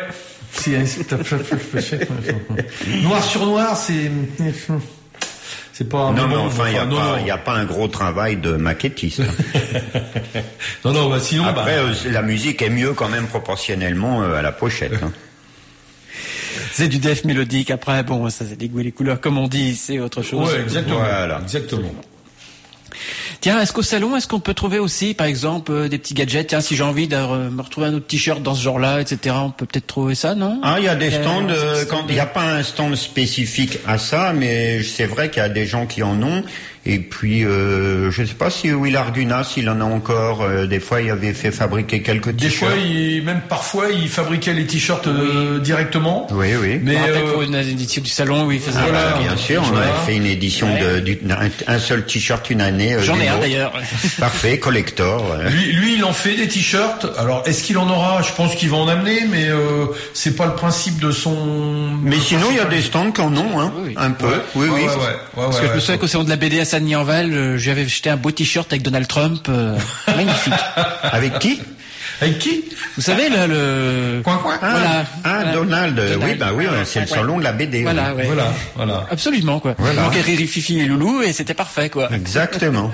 Noir sur noir, c'est... C'est pas... Non, mais bon, enfin, il n'y a, non, a pas un gros travail de maquettiste. non, non, bah sinon... Après, bah... euh, la musique est mieux quand même proportionnellement euh, à la pochette. Hein. C'est du death mélodique. Après, bon, ça c'est les goûts et les couleurs, comme on dit, c'est autre chose. Ouais, exactement. Voilà. Exactement. Tiens, est-ce qu'au salon, est-ce qu'on peut trouver aussi, par exemple, euh, des petits gadgets? Tiens, si j'ai envie de re- me retrouver un autre t-shirt dans ce genre-là, et cetera, on peut peut-être trouver ça, non? Ah, il y a des stands, Euh, euh, quand il n'y a pas un stand spécifique à ça, mais c'est vrai qu'il y a des gens qui en ont. Et puis, euh, je ne sais pas si Will Arguna, s'il en a encore. Euh, des fois, il avait fait fabriquer quelques Des fois, t-shirts. il, même parfois, il fabriquait les t-shirts euh, directement. Oui, oui. Mais Je me rappelle euh, pour une édition du salon où il faisait... Ah, voilà. bah, bien sûr, on Voilà. avait fait une édition Ouais. de, du- un, un seul t-shirt une année. euh, J'en du ai un nôtre. d'ailleurs. Parfait, collector. ouais. Lui, lui, il en fait des t-shirts. Alors, est-ce qu'il en aura? Je pense qu'il va en amener, mais euh, c'est pas le principe de son. Mais sinon, il y a des stands qui en ont, hein, Oui, oui. un peu. Ouais. Oui, Ouais, oui. ouais, ouais, ouais, Parce que ouais, je me souviens ouais. qu'au salon de la B D à Saint-Denis-en-Val, euh, j'avais acheté un beau t-shirt avec Donald Trump, euh, magnifique. Avec qui Avec qui? Vous savez, là, le... Coin coin. Ah, Voilà. ah, Voilà. Donald. Donald. Oui, bah oui, Ouais, c'est le ouais. salon de la B D. Voilà, oui. ouais. Voilà, voilà. Absolument, quoi. Voilà. Il manquait Riri, Fifi et Loulou, et c'était parfait, quoi. Exactement.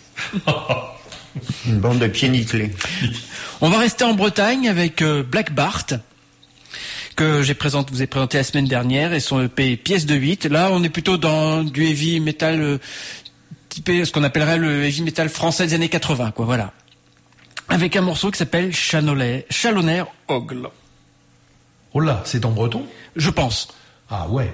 Une bande de pieds nickelés. On va rester en Bretagne avec euh, Black Bart, que j'ai présenté, vous ai présenté la semaine dernière, et son E P Pièce de huit. Là, on est plutôt dans du heavy metal, euh, typé, ce qu'on appellerait le heavy metal français des années quatre-vingts, quoi, voilà. Avec un morceau qui s'appelle Chalonner, Chalonner Ogle, Oh là, c'est en breton? je pense. Ah ouais.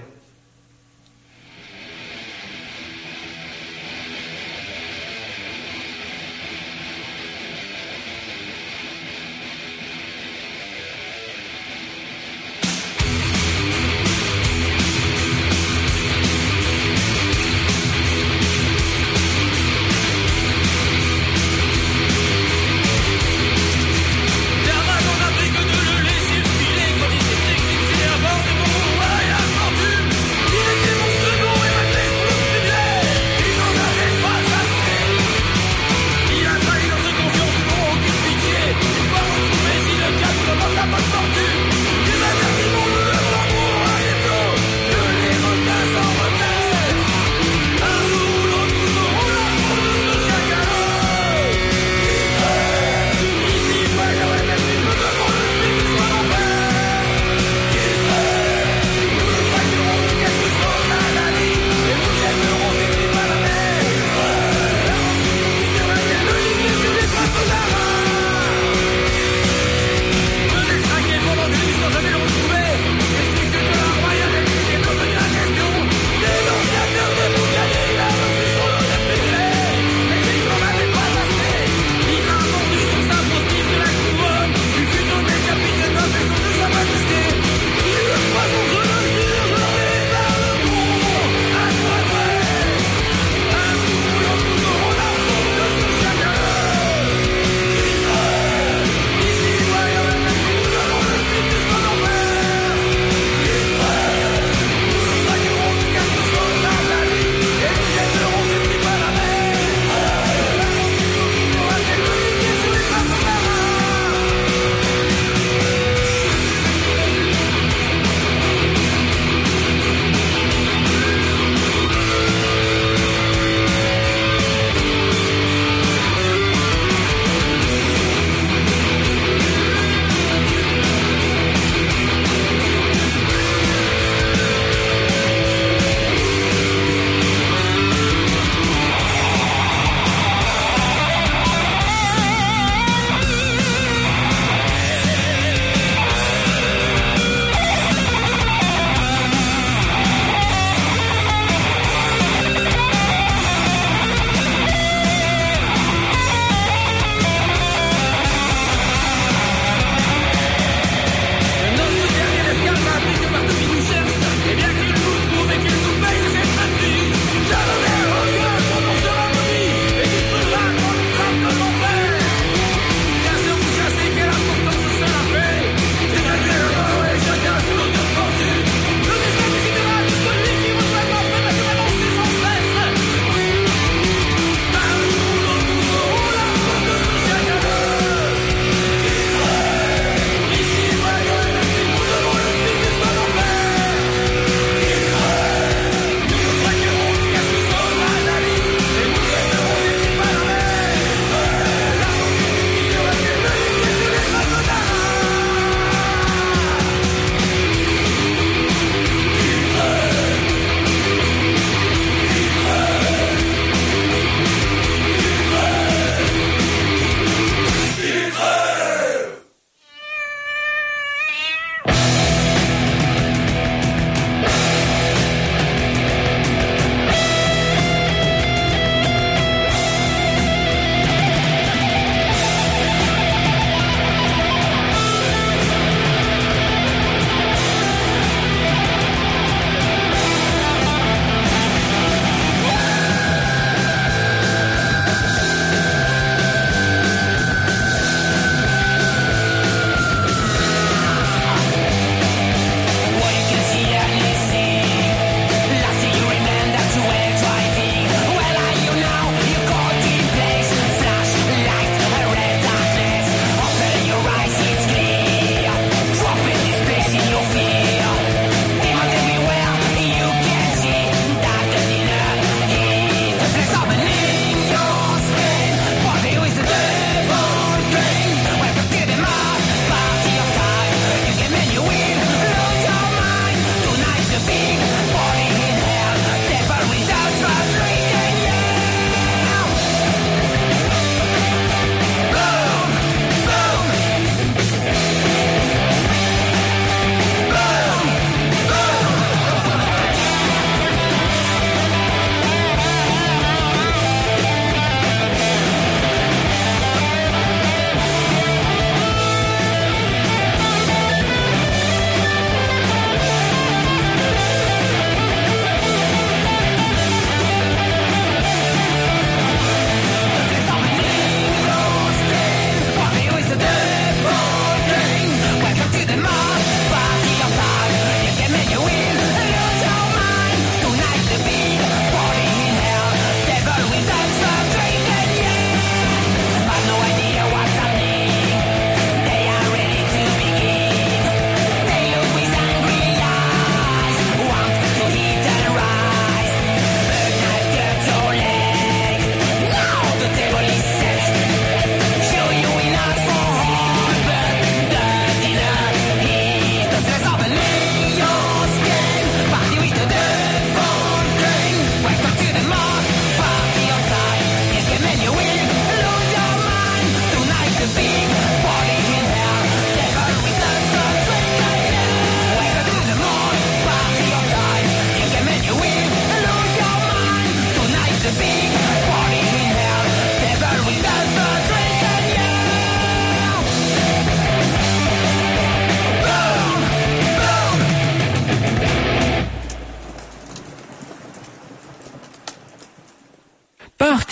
Derrière, on a pris que de le laisser filer quand il s'était glissé à bord des bons. Ouais, attendu.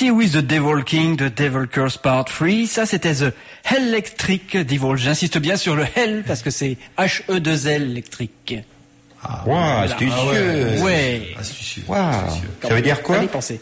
Party with the Devil King, The Devil Curse Part trois. Ça, c'était The Electric Devil. J'insiste bien sur le Hell parce que c'est H E deux L électrique. Ah, Waouh, voilà. astucieux. Ah ouais. Ouais. Astucieux. Waouh. Astucieux. Ça veut dire quoi? Fallait penser.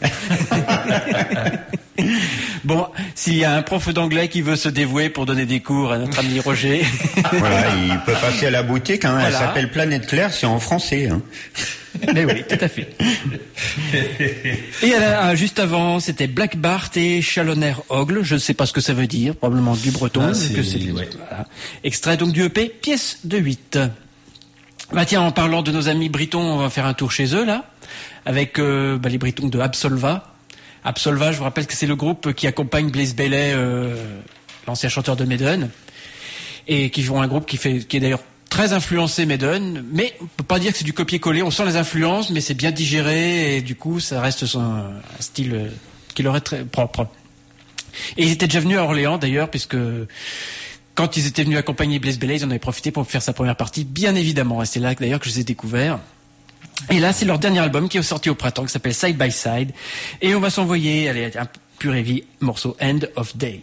Bon, s'il y a un prof d'anglais qui veut se dévouer pour donner des cours à notre ami Roger. Voilà, il peut passer à la boutique, hein, elle Voilà. s'appelle Planète Claire, c'est en français. Hein. Mais oui, tout à fait. Et euh, juste avant, c'était Black Bart et Challoner Ogle. Je ne sais pas ce que ça veut dire, probablement du breton. Ah, c'est- que c'est, ouais. voilà. Extrait donc du E P, pièce de huit. Bah tiens, en parlant de nos amis britons, on va faire un tour chez eux là, avec euh, bah, les britons de Absolva. Absolva, je vous rappelle que c'est le groupe qui accompagne Blaze Bayley, euh, l'ancien chanteur de Maiden, et qui font un groupe qui fait, qui est d'ailleurs très influencé Maiden, mais on peut pas dire que c'est du copier-coller. On sent les influences, mais c'est bien digéré et du coup, ça reste son, un style euh, qui leur est très propre. Et ils étaient déjà venus à Orléans d'ailleurs, puisque quand ils étaient venus accompagner Blaze Bayley, ils en avaient profité pour faire sa première partie, bien évidemment. Et c'est là d'ailleurs que je les ai découverts. Et là, c'est leur dernier album qui est sorti au printemps, qui s'appelle Side by Side. Et on va s'envoyer, allez, un pur heavy morceau, End of Day.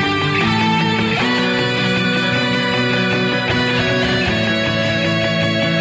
Thank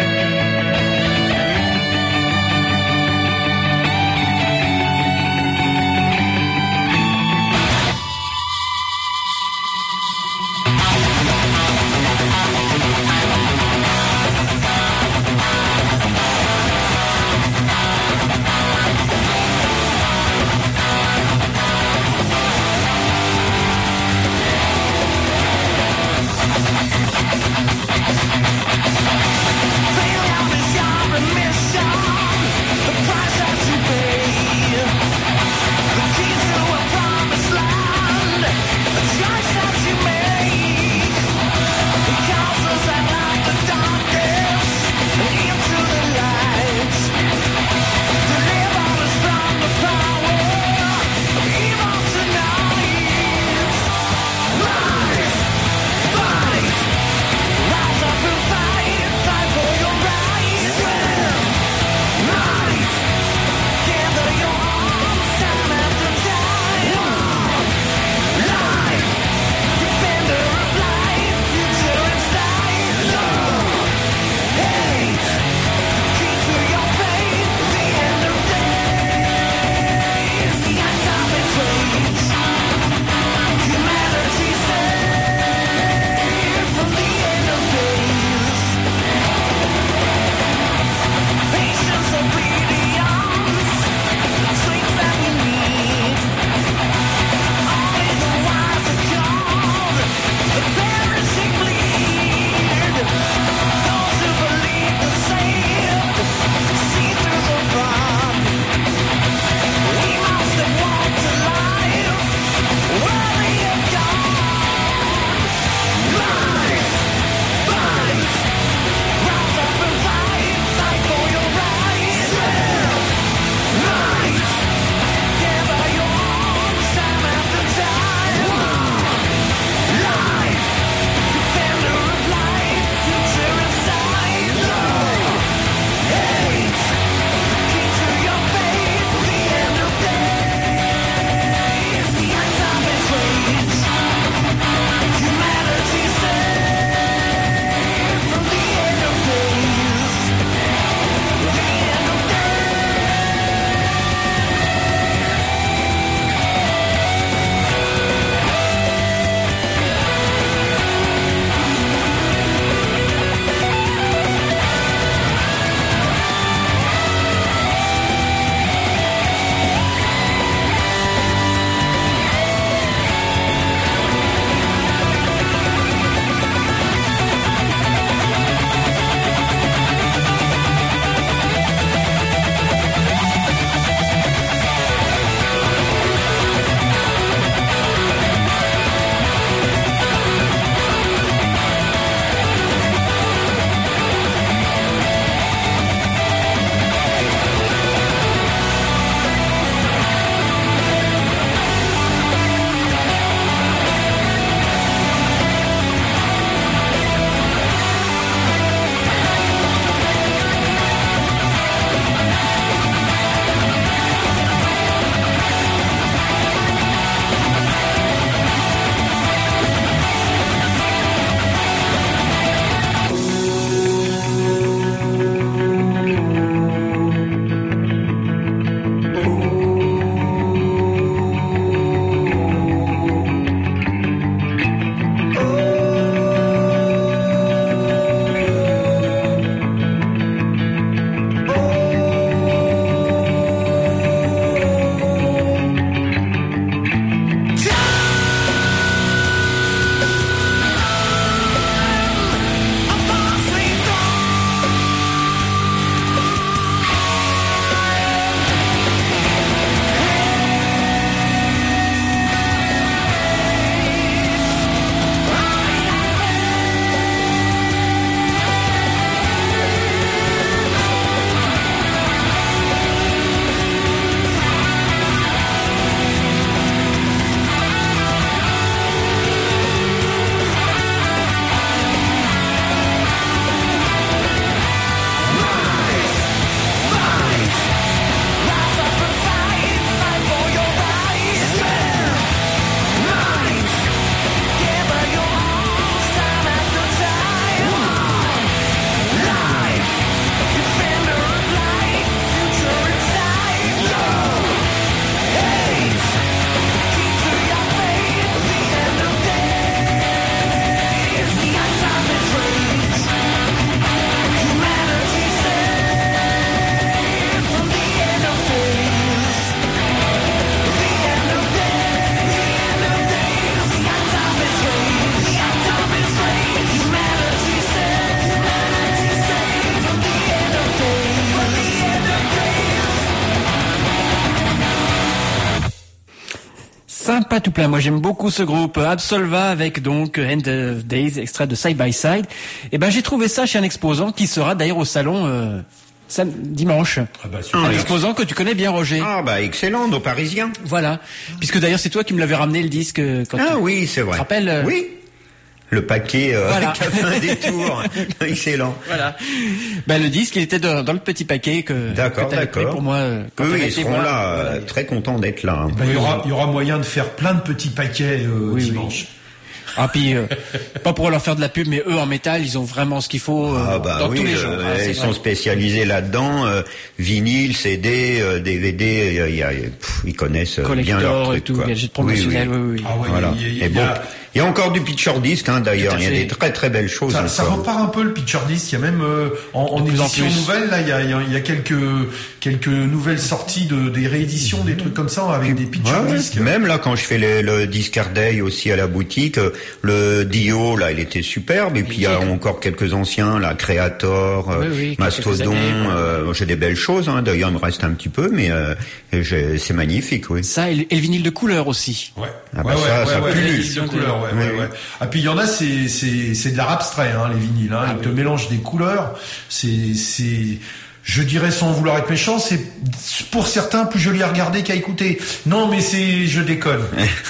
Sympa tout plein. Moi, j'aime beaucoup ce groupe Absolva avec donc End of Days, extrait de Side by Side. Et ben, j'ai trouvé ça chez un exposant qui sera d'ailleurs au salon euh, sam- dimanche. Ah bah, super. Un exposant que tu connais bien, Roger. Ah bah excellent, nos Parisiens. Voilà. Puisque d'ailleurs, c'est toi qui me l'avais ramené le disque quand Ah tu... oui, c'est vrai. Tu te rappelles euh, Oui. Le paquet euh, Voilà. qui a fait un détour. Excellent. Voilà. Ben, le disque, il était dans, dans le petit paquet que, D'accord, que t'avais pris d'accord. pour moi. euh, Quand Oui, t'avais ils été seront voir. là, Voilà. euh, très contents d'être là. hein. Ben, il y aura, il y aura moyen de faire plein de petits paquets euh, Oui, dimanche. Ah, puis, euh, pas pour leur faire de la pub, mais eux, en métal, ils ont vraiment ce qu'il faut euh, Ah bah dans oui, tous les euh, genres. hein, c'est ils vrai. sont spécialisés là-dedans, euh, vinyle, C D, euh, D V D, il y a, pff, ils connaissent euh, bien Collector leur et truc. tout, quoi. gadget promotionnel, Oui, oui. oui, oui. Ah ouais, Voilà. il y a- il y a- Et bon, il y a encore du picture disc hein, d'ailleurs, Tout à il y a fait. des très très belles choses. Ça, ça encore. repart un peu le picture disc. Il y a même euh, en, en De plus en édition plus. nouvelle là, il y a, il y a- il y a quelques quelques nouvelles sorties de des rééditions, des trucs comme ça avec des picture Ouais, ouais. discs. Même là, quand je fais le, le Discard Day aussi à la boutique, euh, le Dio, là, il était superbe. Et puis il y a encore quelques anciens, là, Creator, euh, Oui, oui, quelques Mastodon. années, quoi. euh, j'ai des belles choses. Hein. D'ailleurs, il me reste un petit peu, mais euh, j'ai- c'est magnifique, oui. Ça, et le, et le vinyle de couleur aussi. Ouais. Ah bah ouais, ça, ouais, ça ouais, pullule. les vinyles de couleur, ouais, Oui, ouais, oui. ouais. Ah puis il y en a, c'est c'est c'est de l'art abstrait, hein, les vinyles. Hein. Ah, Ils te oui. mélangent des couleurs. C'est c'est je dirais sans vouloir être méchant, c'est pour certains plus joli à regarder qu'à écouter. Non, mais c'est je déconne.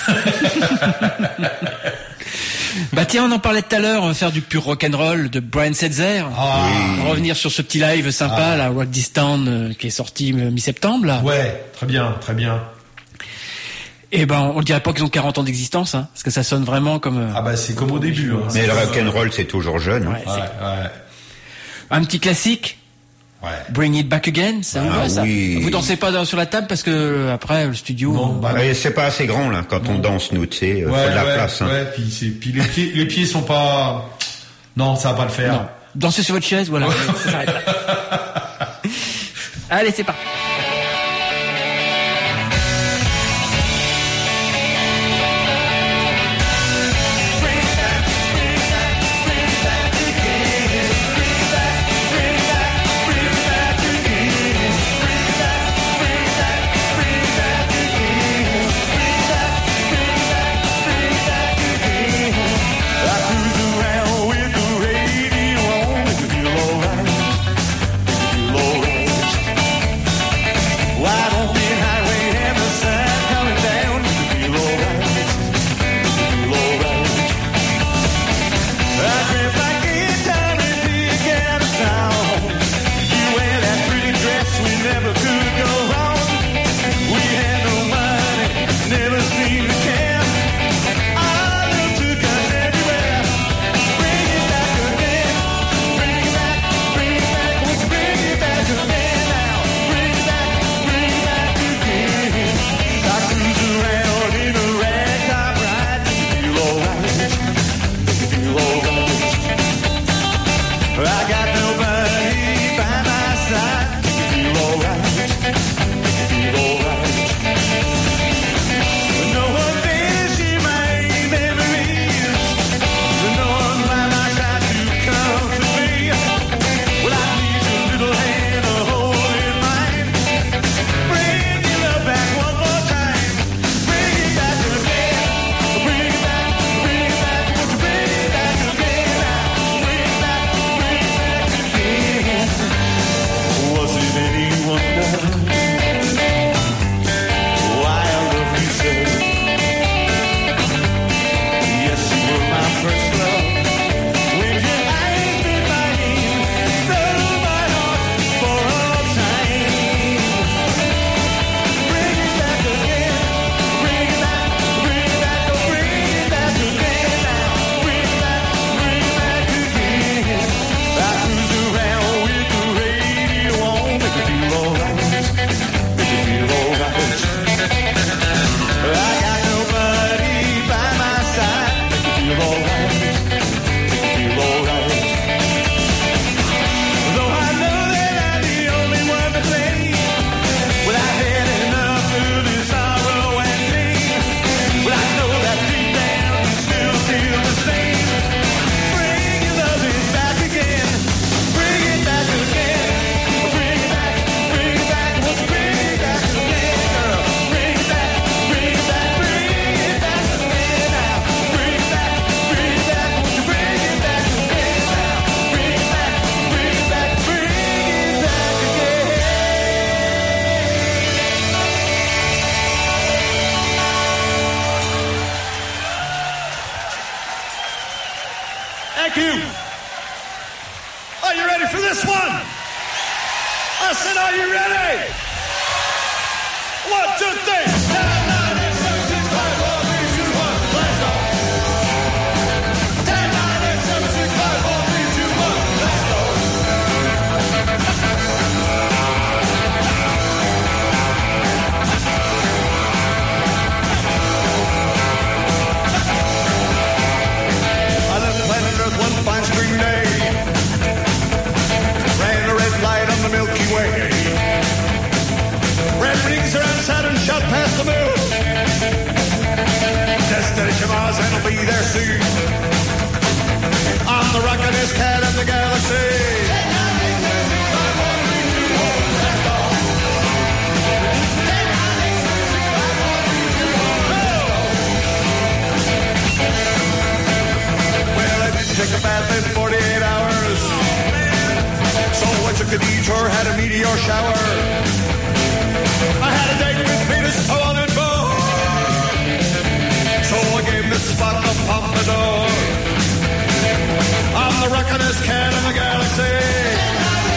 Bah tiens, on en parlait tout à l'heure, on va faire du pur rock'n'roll de Brian Setzer. Ah. On va revenir sur ce petit live sympa, là, Rock This Town, euh, qui est sorti euh, mi-septembre, là. Ouais, très bien, très bien. Et ben, on dirait pas qu'ils ont quarante ans d'existence, hein, parce que ça sonne vraiment comme euh, Ah bah c'est comme au début. Hein. Mais C'est le comme, rock'n'roll, c'est toujours jeune. hein. ouais, euh, c'est- Ouais, ouais, un petit classique. ouais. Bring It Back Again, ça vous Ah va, ça? oui. Vous dansez pas dans- sur la table parce que euh, après le studio. Non, bah, Ouais, c'est pas assez grand là quand on danse nous, tu sais, euh, ouais, faut de la ouais, place. Hein. ouais, puis c'est puis les pieds les pieds sont pas. Non, ça va pas le faire. Non. Dansez sur votre chaise, voilà. Ça s'arrête là. Allez, c'est parti. Feel alright, feel alright. Are you ready? One, two, three. ten, nine, eight, seven, six, five, four, three, two, one. Let's go. ten, nine, eight, seven, six, five, four, three, two, one. Let's go. I left planet Earth one fine spring day. Ran a red light on the Milky Way. Red rings around Saturn, shot past the moon. Destination Mars, and I'll be there soon. On the rockin'est cat in the galaxy. Well, I didn't take a bath in forty-eight hours. So I took a detour, had a meteor shower. I had a date with Venus, so on and board. So I gave this spot a pompadour. I'm the rockin'est cat in the galaxy.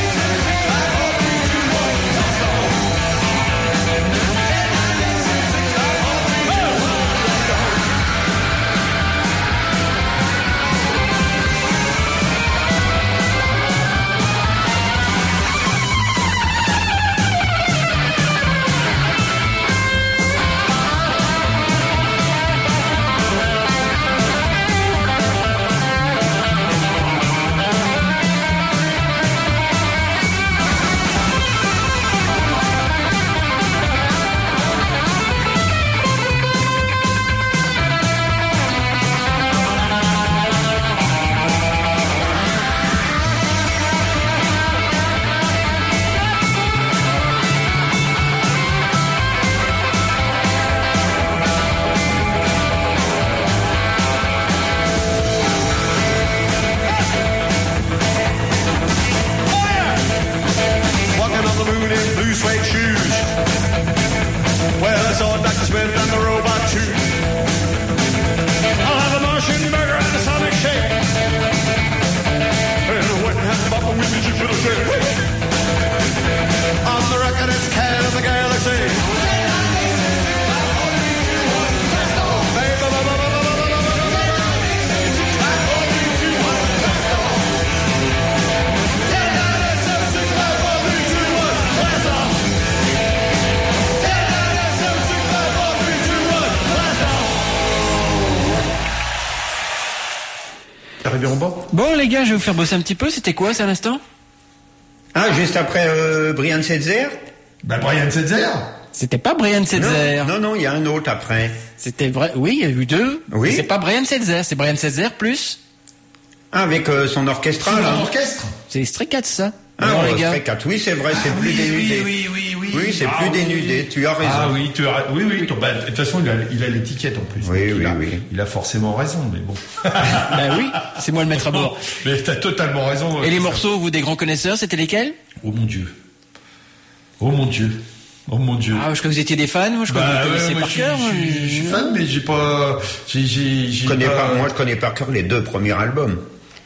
Suede shoes. Well, I saw Doctor Smith and the robot too. I'll have a Martian burger and a Sonic shake. And I wouldn't have to bump with me, you should have said, wait. I'm the rockin'est cat in the galaxy. Arrivé en bas. Bon les gars, je vais vous faire bosser un petit peu. C'était quoi, c'est à l'instant? Ah, juste après euh, Brian Setzer. Bah Brian Setzer. C'était pas Brian Setzer. Non, non, il y a un autre après. C'était vrai. Oui, il y a eu deux. Oui. Mais c'est pas Brian Setzer, c'est Brian Setzer plus. Ah, avec euh, son orchestra, là. Son orchestre. C'est les Stray Cats, ça. Ah, Alors, les oh, gars. Stray Cats. Oui, c'est vrai, c'est Ah, plus oui, dénudé. Oui, oui, oui, oui. Oui, c'est ah, plus oui. dénudé. Tu as raison. Ah oui, tu as, oui, oui. Bah, de toute façon, il a, il a l'étiquette en plus. Oui, Donc, oui, il a, oui. Il a forcément raison, mais bon. Bah oui, c'est moi le maître à bord. Mais t'as totalement raison. Et les ça. morceaux, vous des grands connaisseurs, c'était lesquels? Oh mon Dieu. Oh mon Dieu. Oh mon Dieu. Ah, je crois que vous étiez des fans, moi je crois Bah, que vous ouais, connaissez moi, par je suis- cœur. Je, suis- je suis fan, mais j'ai pas. J'ai, j'ai, j'ai Je connais pas. pas, moi, je connais par cœur les deux premiers albums.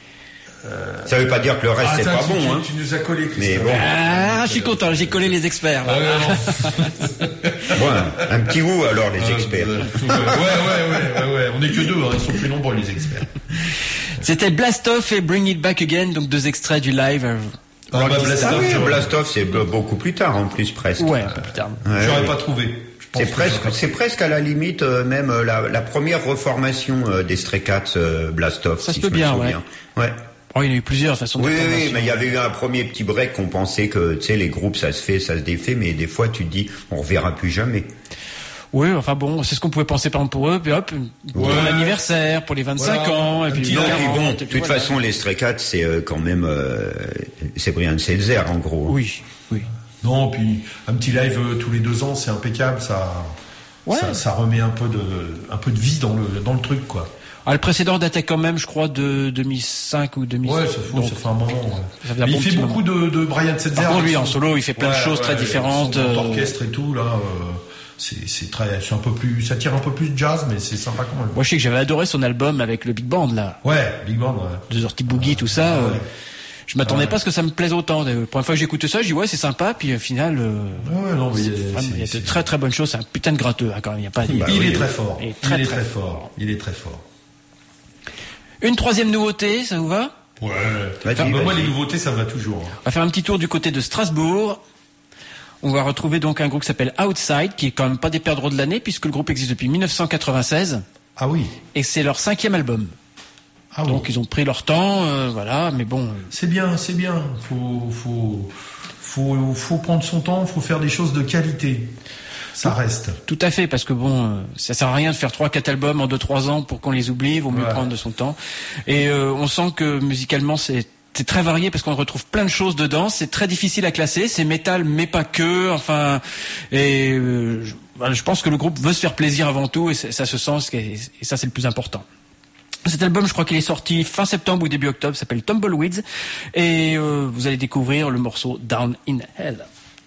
Ça veut pas dire que le reste, Ah, c'est tiens, pas tu, bon, tu, hein. tu nous as collé, Christophe. Mais bon. Ah, je suis content, j'ai collé les experts. Ah, là. ouais, non. Bon, un, un petit ou alors, les experts. Euh, ouais, ouais, ouais, ouais, ouais. On est que deux, hein. Ils sont plus nombreux, les experts. C'était Blast Off et Bring It Back Again, donc deux extraits du live. euh, Ah, bah, Blast Ah Off, oui, j'aurais- Blast Off, c'est beaucoup plus tard, en plus, presque. Ouais, un peu plus tard. Ouais, J'aurais oui. pas trouvé. Je pense C'est que presque, j'aurais c'est presque à la limite euh, même euh, la, la première reformation euh, des Stray Cats euh, Blast Off. Ça si se peut je me bien, souviens. Ouais. Oh, il y en a eu plusieurs, de toute façon. de Oui, oui, formation. mais il y avait eu un premier petit break qu'on pensait que, tu sais, les groupes, ça se fait, ça se défait, mais des fois, tu te dis, on reverra plus jamais. Oui, enfin bon, c'est ce qu'on pouvait penser par exemple pour eux, puis hop, pour Ouais. l'anniversaire, pour les vingt-cinq Voilà. ans, et Un puis petit les Non, live, puis quarante, bon, et de puis toute voilà. façon, les Stray Cats, c'est euh, quand même, euh, c'est Brian Setzer, en gros. Oui, oui. Non, puis un petit live euh, tous les deux ans, c'est impeccable. Ça, Ouais. ça, ça remet un peu de, un peu de vie dans le, dans le truc, quoi. Ah, le précédent datait quand même, je crois, de deux mille cinq ou deux mille six. Ouais, ça fait, Donc, ça fait un moment. Ouais. ça fait un Mais bon il fait petit beaucoup de, de Brian Setzer. Par contre, lui, avec en son- solo, il fait plein de choses très différentes, Son grand euh, orchestre et tout, là. euh, c'est, c'est très, c'est un peu plus, ça tire un peu plus de jazz, mais c'est sympa quand même. Moi, je sais que j'avais adoré son album avec le Big Band, là. Ouais, Big Band, ouais. De Dirty Boogie, tout ça. Ah, euh, ouais. Je m'attendais Ouais. pas à ce que ça me plaise autant. La première fois que j'ai écouté ça, je dis ouais, c'est sympa, puis au final, euh, Ouais, non, mais c'est il est- vraiment- il y a c'est- de très très bonnes choses. C'est un putain de gratteux hein, quand même. Il y a pas à dire. il est très fort. Il est très, il est très très fort. Il est très fort. Une troisième nouveauté, ça vous va? Ouais. Vas-y, Enfin, moi, vas-y. les nouveautés, ça me va toujours. On va faire un petit tour du côté de Strasbourg. On va retrouver donc un groupe qui s'appelle Outside, qui est quand même pas des perdreaux de l'année, puisque le groupe existe depuis mille neuf cent quatre-vingt-seize, Ah oui. et c'est leur cinquième album. Ah oui. Donc ils ont pris leur temps, euh, voilà, mais bon. euh, C'est bien, c'est bien. Faut, faut, faut, faut prendre son temps. Faut faire des choses de qualité. Ça reste. Tout à fait, parce que bon, euh, ça sert à rien de faire trois, quatre albums en deux, trois ans pour qu'on les oublie. Il vaut mieux Ouais. prendre de son temps. Et euh, on sent que musicalement c'est c'est très varié parce qu'on retrouve plein de choses dedans. C'est très difficile à classer. C'est métal, mais pas que. Enfin, et euh, je, voilà, je pense que le groupe veut se faire plaisir avant tout, et c'est- ça se sent. Et ça, c'est le plus important. Cet album, je crois qu'il est sorti fin septembre ou début octobre, s'appelle Tumbleweeds, et euh, vous allez découvrir le morceau Down in Hell.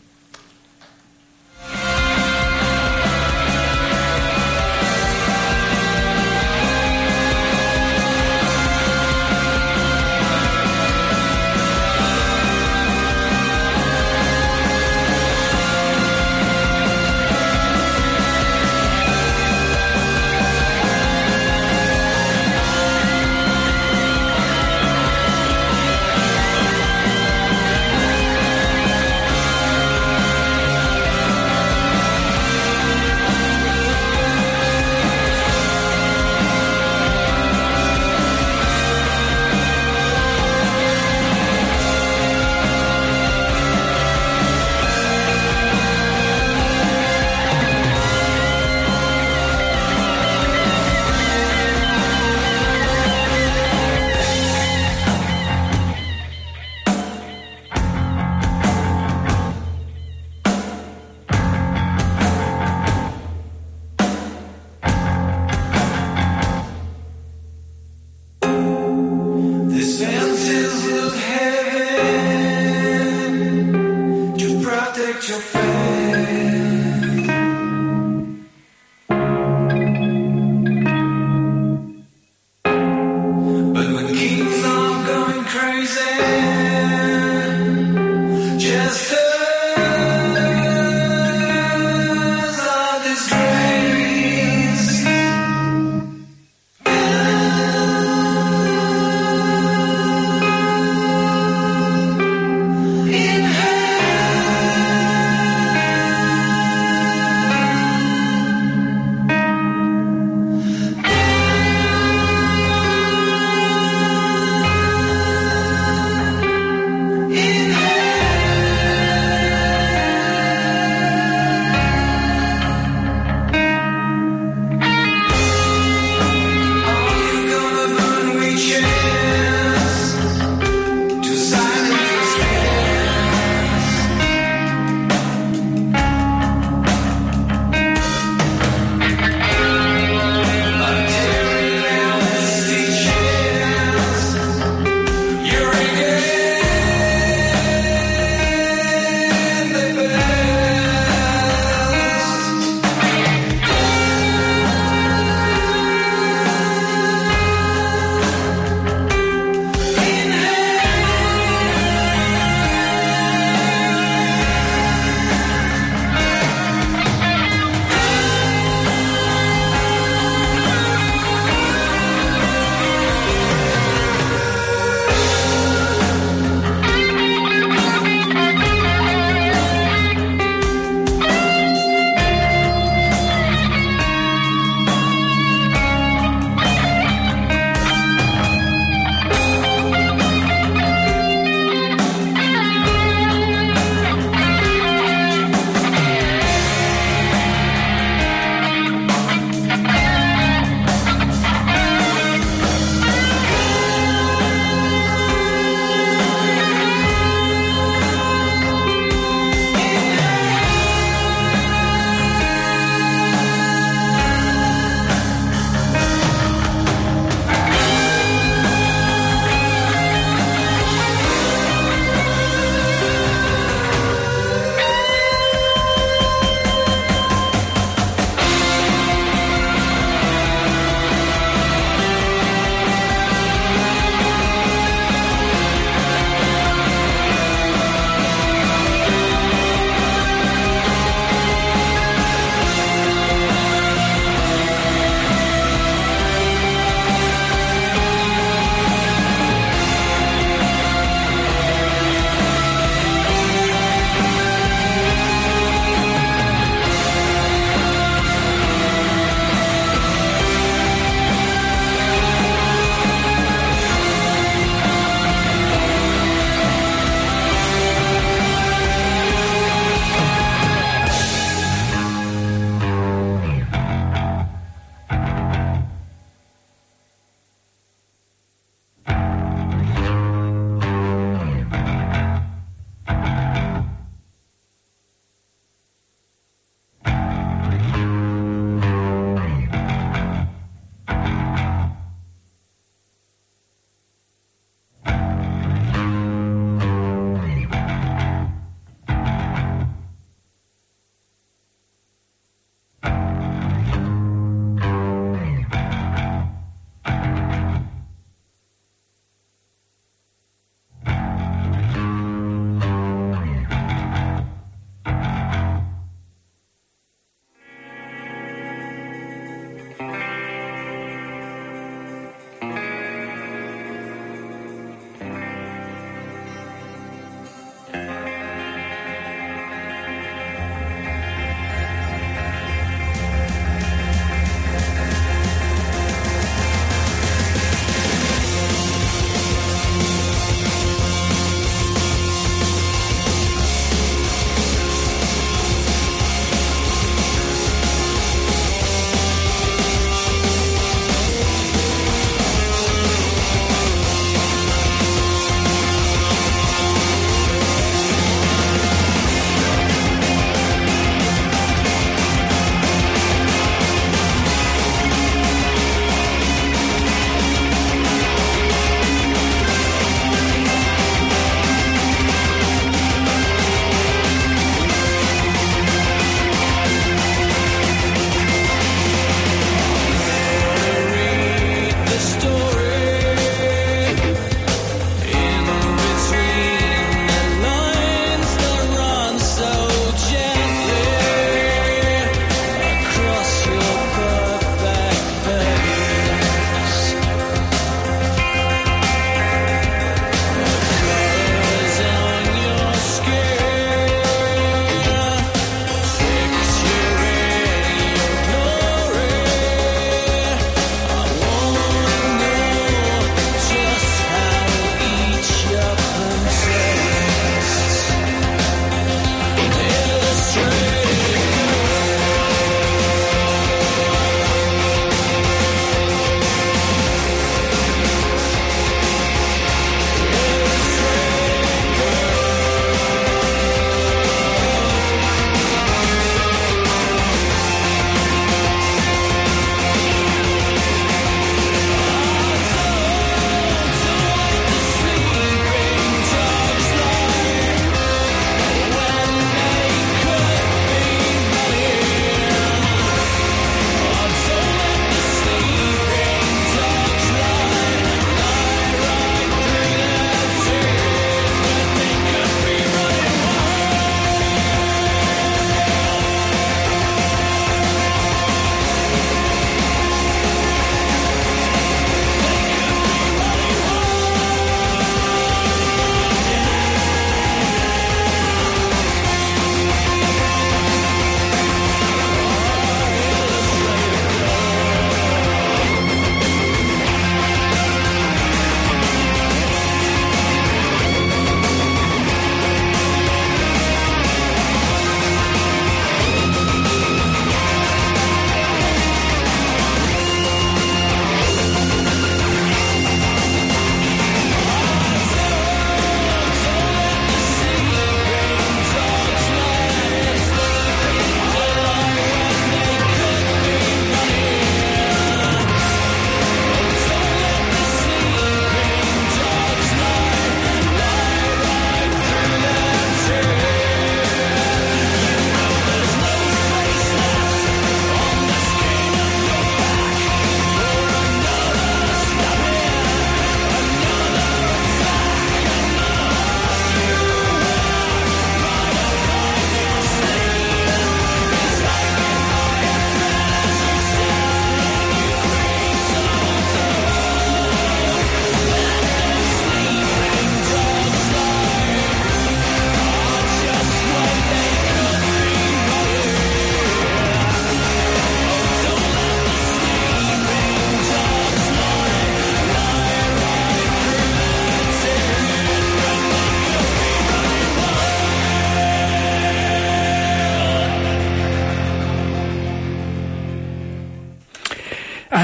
This fences look heavy to protect your faith. But when kings are going crazy, just are disgrace. In hell.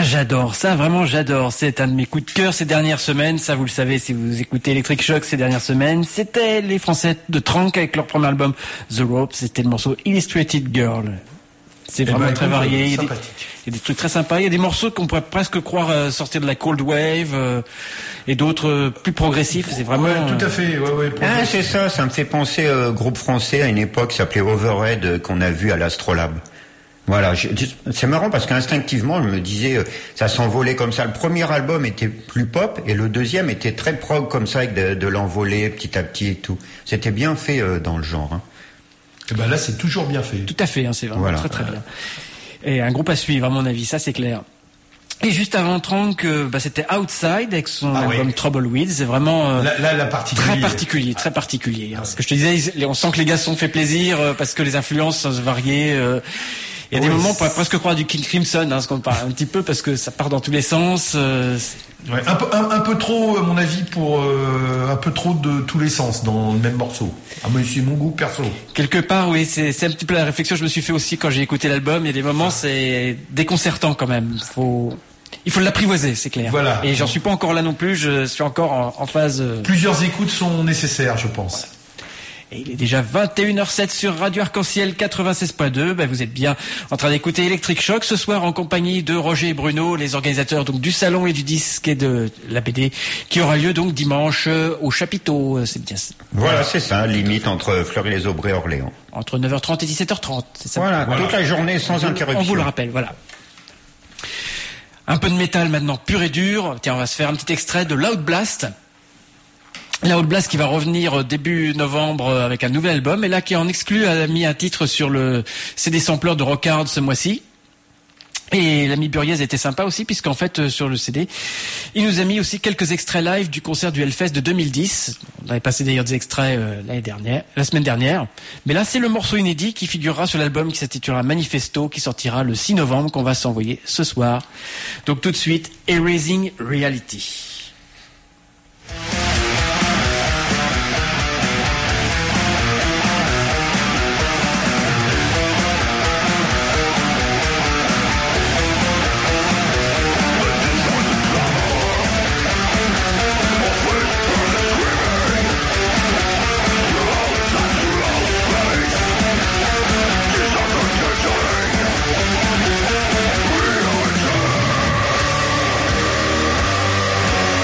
j'adore ça, vraiment j'adore. C'est un de mes coups de cœur ces dernières semaines. Ça, vous le savez si vous écoutez Electric Shock ces dernières semaines. C'était les Français de Trank avec leur premier album The Rope. C'était le morceau Illustrated Girl. C'est Eh vraiment ben, très écoute, varié. Il y, a des, sympathique. il y a des trucs très sympas. Il y a des morceaux qu'on pourrait presque croire euh, sortir de la Cold Wave euh, et d'autres euh, plus progressifs. C'est vraiment. Ouais, tout à fait. Ouais, ouais. Ah, c'est ça, ça me fait penser au groupe français à une époque qui s'appelait Overhead euh, qu'on a vu à l'Astrolabe. Voilà, je- je- c'est marrant parce qu'instinctivement, je me disais, euh, ça s'envolait comme ça. Le premier album était plus pop et le deuxième était très prog comme ça, avec de, de l'envolée petit à petit et tout. C'était bien fait euh, dans le genre. Hein. Eh ben là, c'est toujours bien fait. Tout à fait, hein, c'est vraiment Voilà. très très bien. Et un groupe à suivre, à mon avis, ça c'est clair. Et juste avant Trank, euh, bah, c'était Outside avec son Ah album ouais. Troubleweed. C'est vraiment euh, Là, là, la particulier. très particulier, très particulier. Hein. Ce que je te disais, ils- on sent que les gars se sont fait plaisir euh, parce que les influences sont variées. euh, Il y a des Oui, moments, on c'est- pourrait presque croire du King Crimson, hein, ce qu'on parle un petit peu parce que ça part dans tous les sens. euh, c'est- Ouais, un, peu, un, un peu trop, à mon avis, pour euh, un peu trop de tous les sens dans le même morceau. Ah, mais c'est mon goût perso. Quelque part, oui, c'est c'est un petit peu la réflexion que je me suis fait aussi quand j'ai écouté l'album. Il y a des moments, c'est déconcertant quand même. Faut, il faut l'apprivoiser, c'est clair. Voilà. Et j'en suis pas encore là non plus. Je suis encore en, en phase. euh, Plusieurs écoutes sont nécessaires, je pense. Et il est déjà vingt et une heures zéro sept sur Radio Arc-en-Ciel quatre-vingt-seize point deux. Ben, vous êtes bien en train d'écouter Electric Shock ce soir en compagnie de Roger et Bruno, les organisateurs donc du salon et du disque et de la B D qui aura lieu donc dimanche euh, au Chapiteau. Euh, C'est bien ça. Voilà, c'est ça, limite entre Fleury-les-Aubrais et Orléans. Entre neuf heures trente et dix-sept heures trente. C'est ça. Voilà, Voilà. toute la journée sans On interruption. vous le rappelle, voilà. Un peu de métal maintenant, pur et dur. Tiens, on va se faire un petit extrait de Loud Blast. Loud Blast qui va revenir début novembre avec un nouvel album. Et là, qui en exclu a mis un titre sur le C D sampler de Rockard ce mois-ci. Et l'ami Buriez était sympa aussi, puisqu'en fait, euh, sur le C D, il nous a mis aussi quelques extraits live du concert du Hellfest de deux mille dix. On avait passé d'ailleurs des extraits euh, l'année dernière, la semaine dernière. Mais là, c'est le morceau inédit qui figurera sur l'album qui s'intitulera Manifesto, qui sortira le six novembre, qu'on va s'envoyer ce soir. Donc tout de suite, Erasing Reality. We're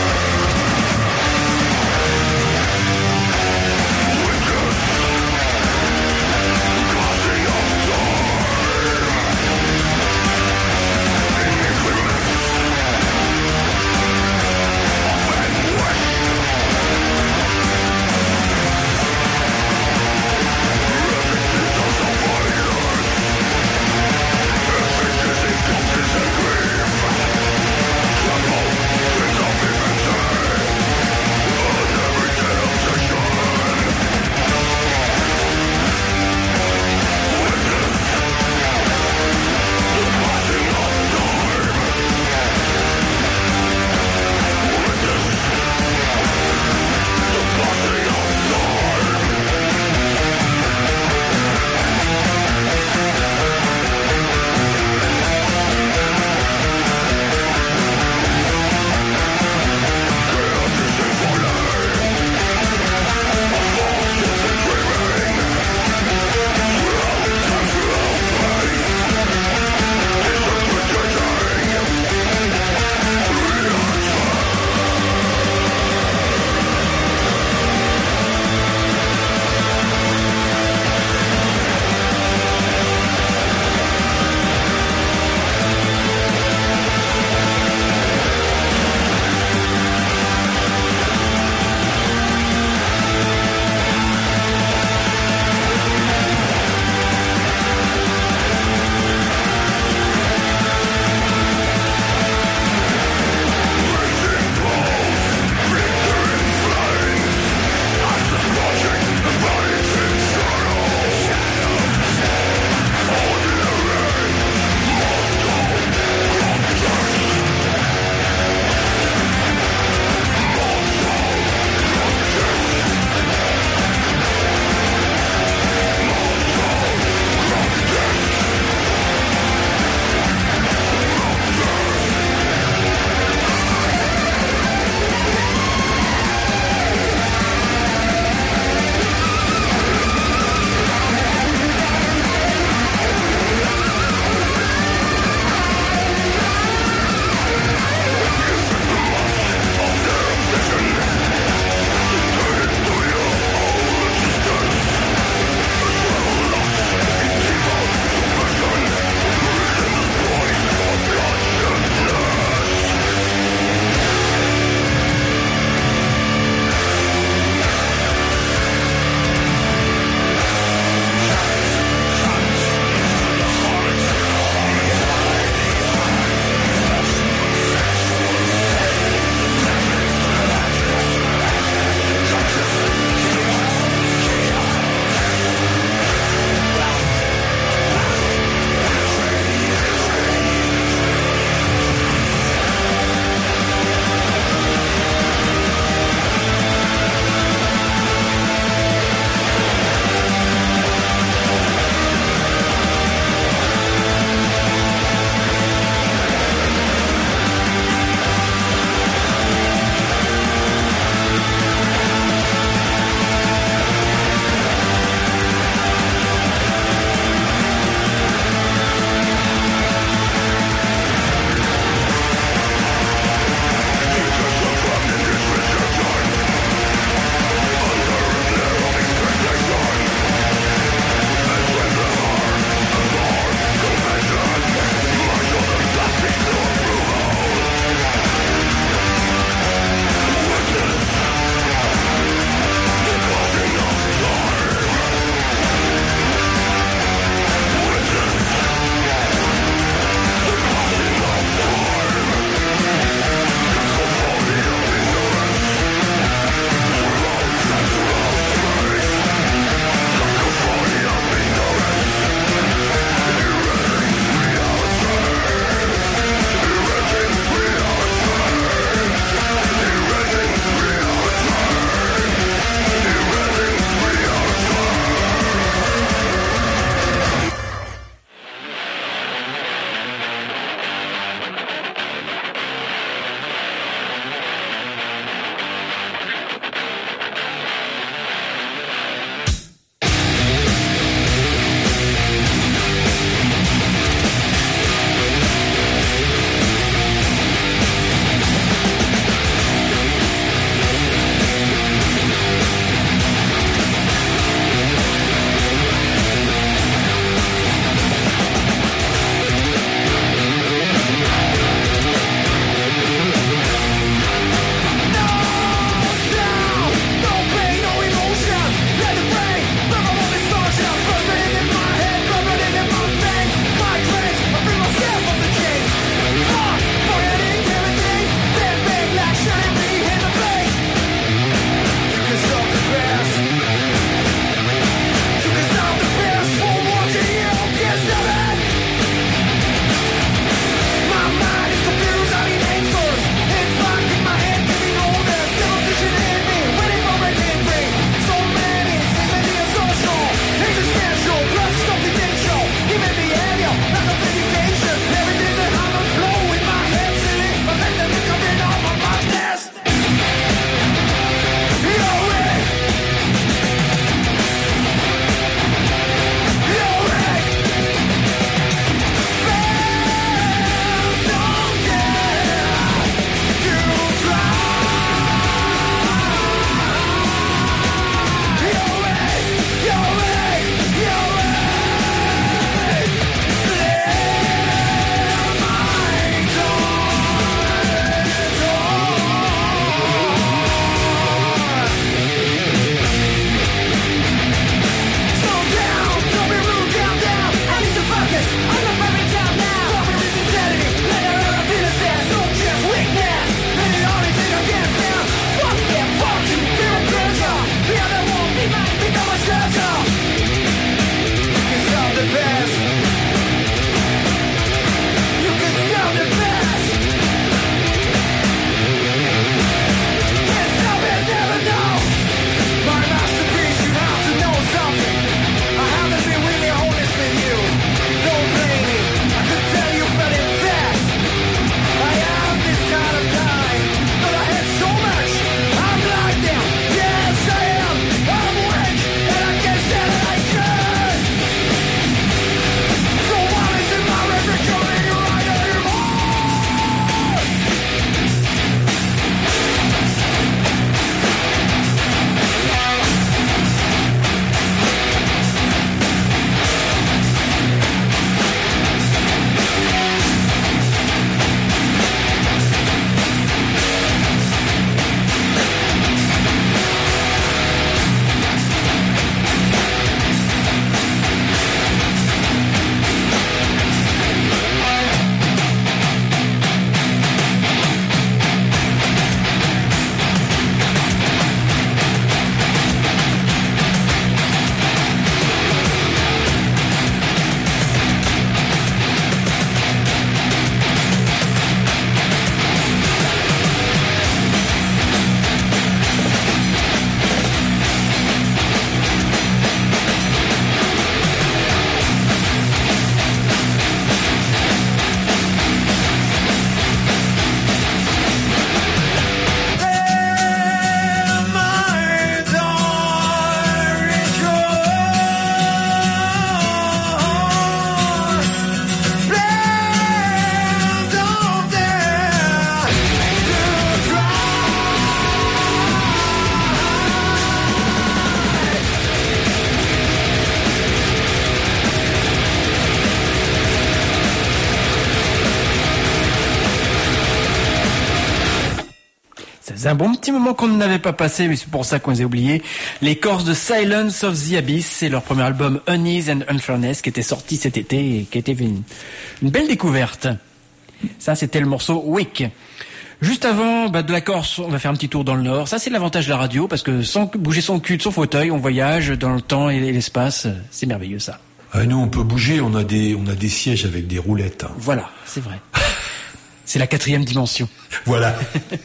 faisait un bon petit moment qu'on n'avait pas passé, mais c'est pour ça qu'on les a oubliés. Les Corses de Silence of the Abyss, c'est leur premier album Unease and Unfairness qui était sorti cet été et qui était une, une belle découverte. Ça, c'était le morceau Wick. Juste avant, bah, de la Corse, on va faire un petit tour dans le Nord. Ça, c'est l'avantage de la radio, parce que sans bouger son cul de son fauteuil, on voyage dans le temps et l'espace. C'est merveilleux, ça. Ah, nous, on peut bouger, on a des, on a des sièges avec des roulettes. Hein. Voilà, c'est vrai. C'est la quatrième dimension. Voilà.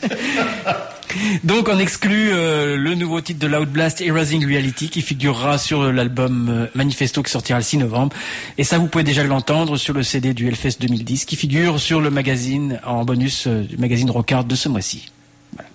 Donc on exclut euh, le nouveau titre de Loud Blast, Erasing Reality, qui figurera sur l'album euh, Manifesto qui sortira le six novembre. Et ça, vous pouvez déjà l'entendre sur le C D du Hellfest deux mille dix, qui figure sur le magazine, en bonus euh, du magazine Rockard de ce mois-ci. Voilà.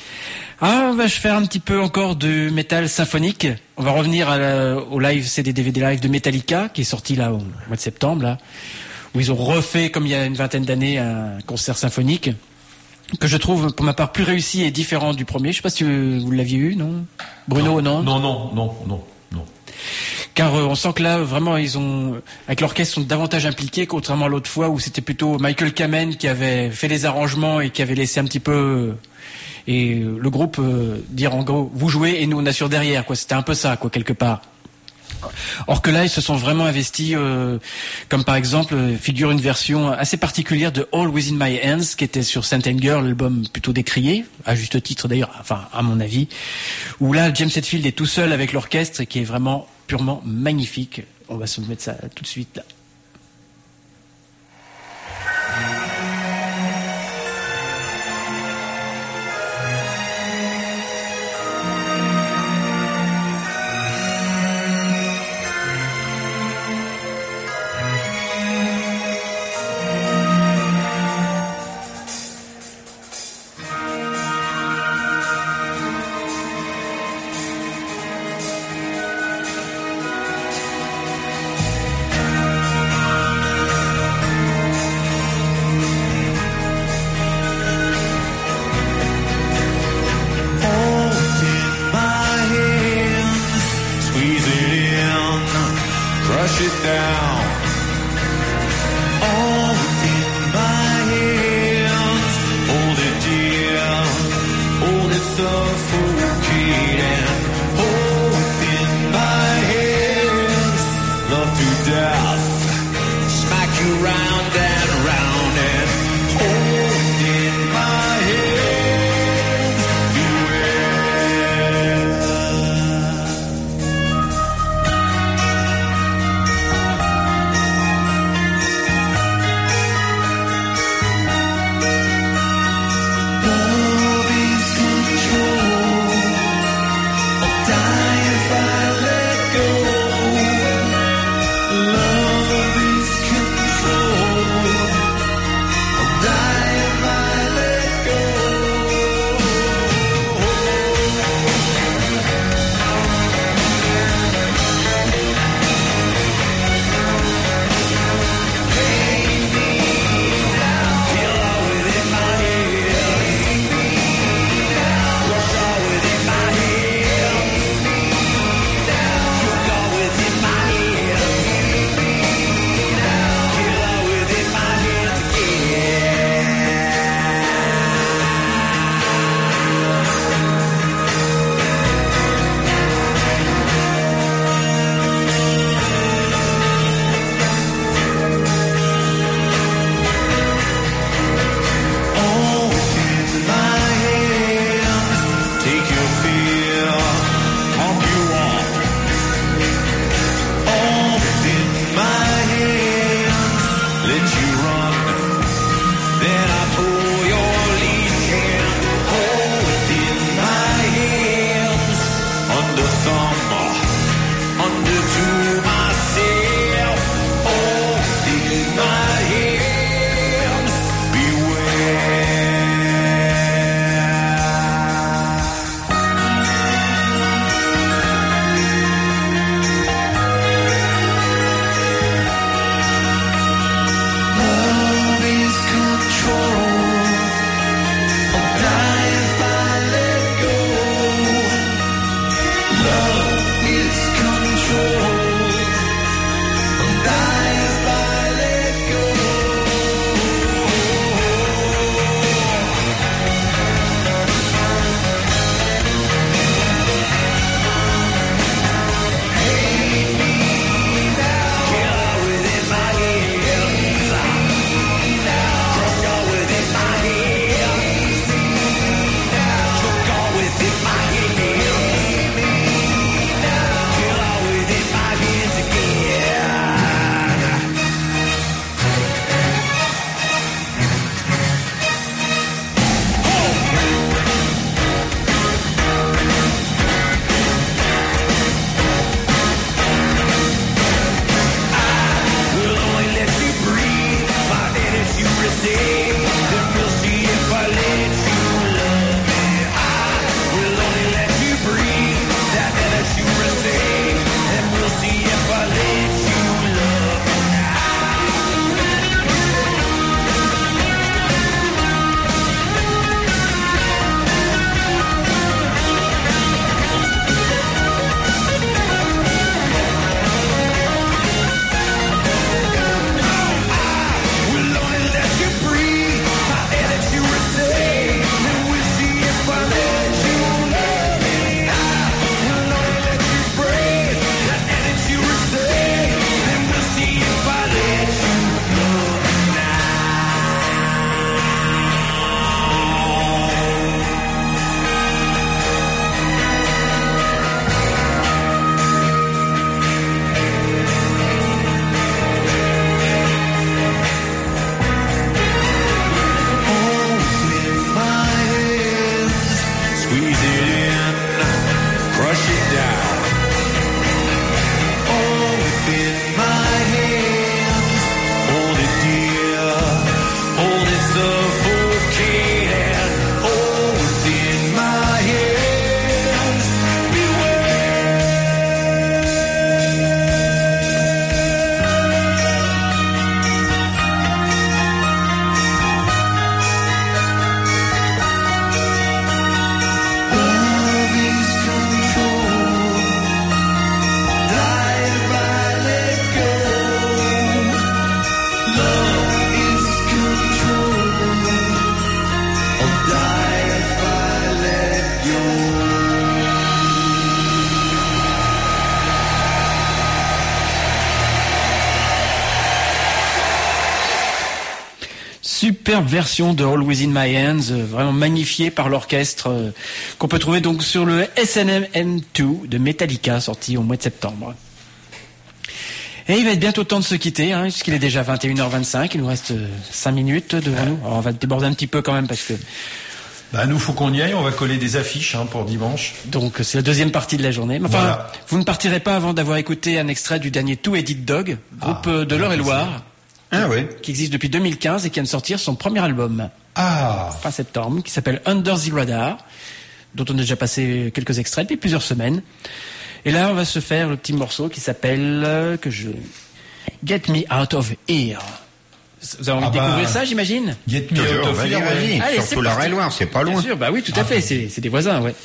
Ah, on va faire un petit peu encore de métal symphonique. On va revenir à la, au live C D D V D live de Metallica, qui est sorti là au mois de septembre, là, où ils ont refait, comme il y a une vingtaine d'années, un concert symphonique que je trouve, pour ma part, plus réussi et différent du premier. Je sais pas si vous l'aviez eu, non, Bruno, non Non, non, non, non, non. Car euh, on sent que là, vraiment, ils ont, avec l'orchestre, sont davantage impliqués, contrairement à l'autre fois où c'était plutôt Michael Kamen qui avait fait les arrangements et qui avait laissé un petit peu euh, et euh, le groupe euh, dire en gros, vous jouez et nous on assure derrière, quoi. C'était un peu ça, quoi, quelque part. Or que là, ils se sont vraiment investis, euh, comme par exemple, euh, figure une version assez particulière de All Within My Hands, qui était sur Saint Anger, l'album plutôt décrié, à juste titre d'ailleurs, enfin à mon avis, où là, James Hetfield est tout seul avec l'orchestre et qui est vraiment purement magnifique. On va se mettre ça tout de suite là. Love is control. superbe version de All Within My Hands, euh, vraiment magnifiée par l'orchestre, euh, qu'on peut trouver donc sur le S N M deux de Metallica, sorti au mois de septembre. Et il va être bientôt temps de se quitter, hein, puisqu'il est déjà vingt et une heures vingt-cinq, il nous reste euh, cinq minutes devant nous. Alors on va déborder un petit peu quand même parce que... Bah nous, faut qu'on y aille, on va coller des affiches hein, pour dimanche. Donc c'est la deuxième partie de la journée. Enfin, Voilà. vous ne partirez pas avant d'avoir écouté un extrait du dernier Two Headed Dog, groupe Ah, euh, de l'Eure-et-Loire, Ah oui. qui existe depuis deux mille quinze et qui vient de sortir son premier album, Ah, fin septembre, qui s'appelle Under the Radar, dont on a déjà passé quelques extraits depuis plusieurs semaines. Et là, on va se faire le petit morceau qui s'appelle euh, que je Get Me Out of Here. Vous avez envie Ah de bah, découvrir ça, j'imagine? Get Me Out Toujours, of vas-y, Here, ouais. vas-y. Allez, c'est Surtout la parti. Loire, c'est pas Bien loin. sûr, bah oui, tout à fait, c'est c'est des voisins, ouais.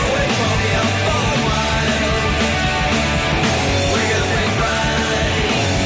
We're gonna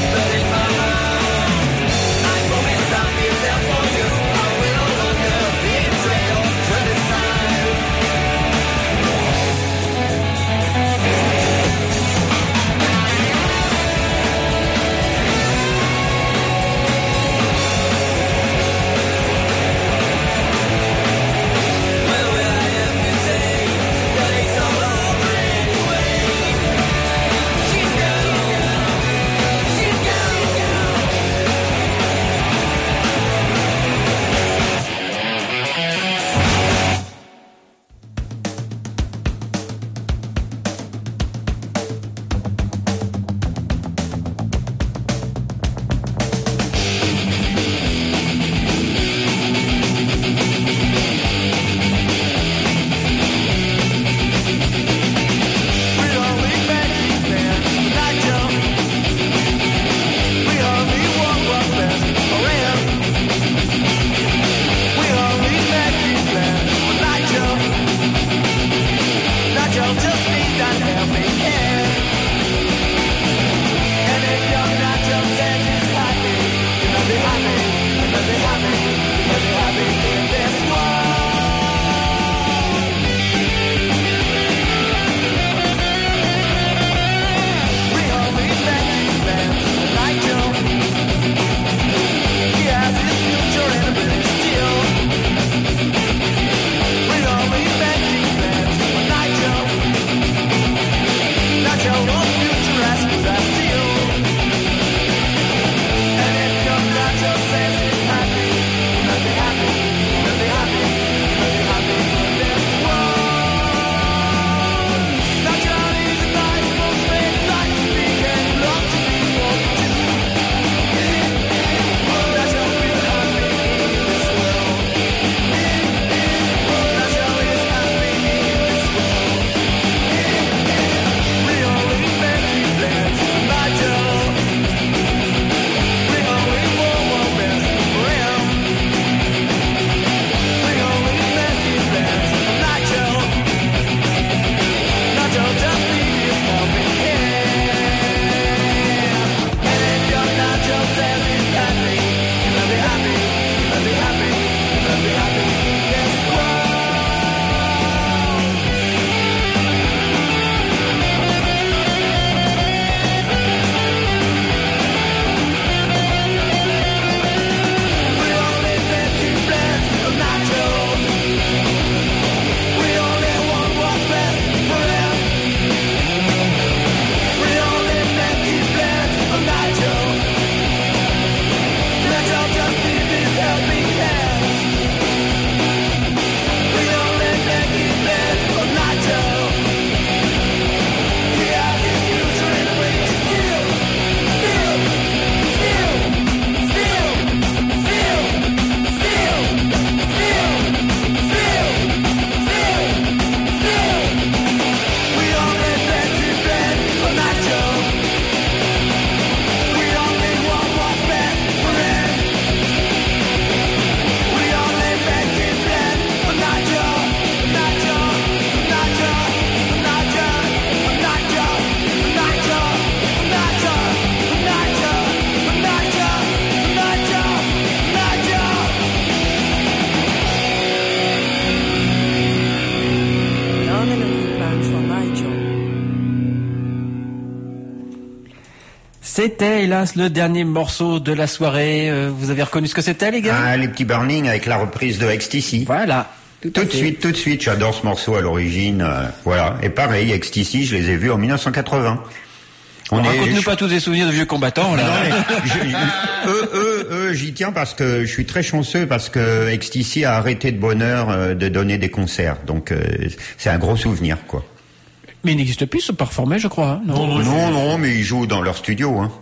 C'était hélas le dernier morceau de la soirée. Euh, vous avez reconnu ce que c'était, les gars? Ah, les petits Burning avec la reprise de Ecstasy. Voilà. Tout, Tout de fait. suite, tout de suite, j'adore ce morceau à l'origine. euh, voilà. Et pareil, Ecstasy, je les ai vus en mille neuf cent quatre-vingts. On est- raconte-nous je- pas tous des souvenirs de vieux combattants, là. Non, mais je- je- eux, eux, eux, j'y tiens parce que je suis très chanceux parce que Ecstasy a arrêté de bonne heure euh, de donner des concerts. Donc, euh, c'est un gros souvenir, quoi. Mais il n'existe plus, ce performait, je crois. Hein, non, Non, non, Non, non, mais ils jouent dans leur studio, hein.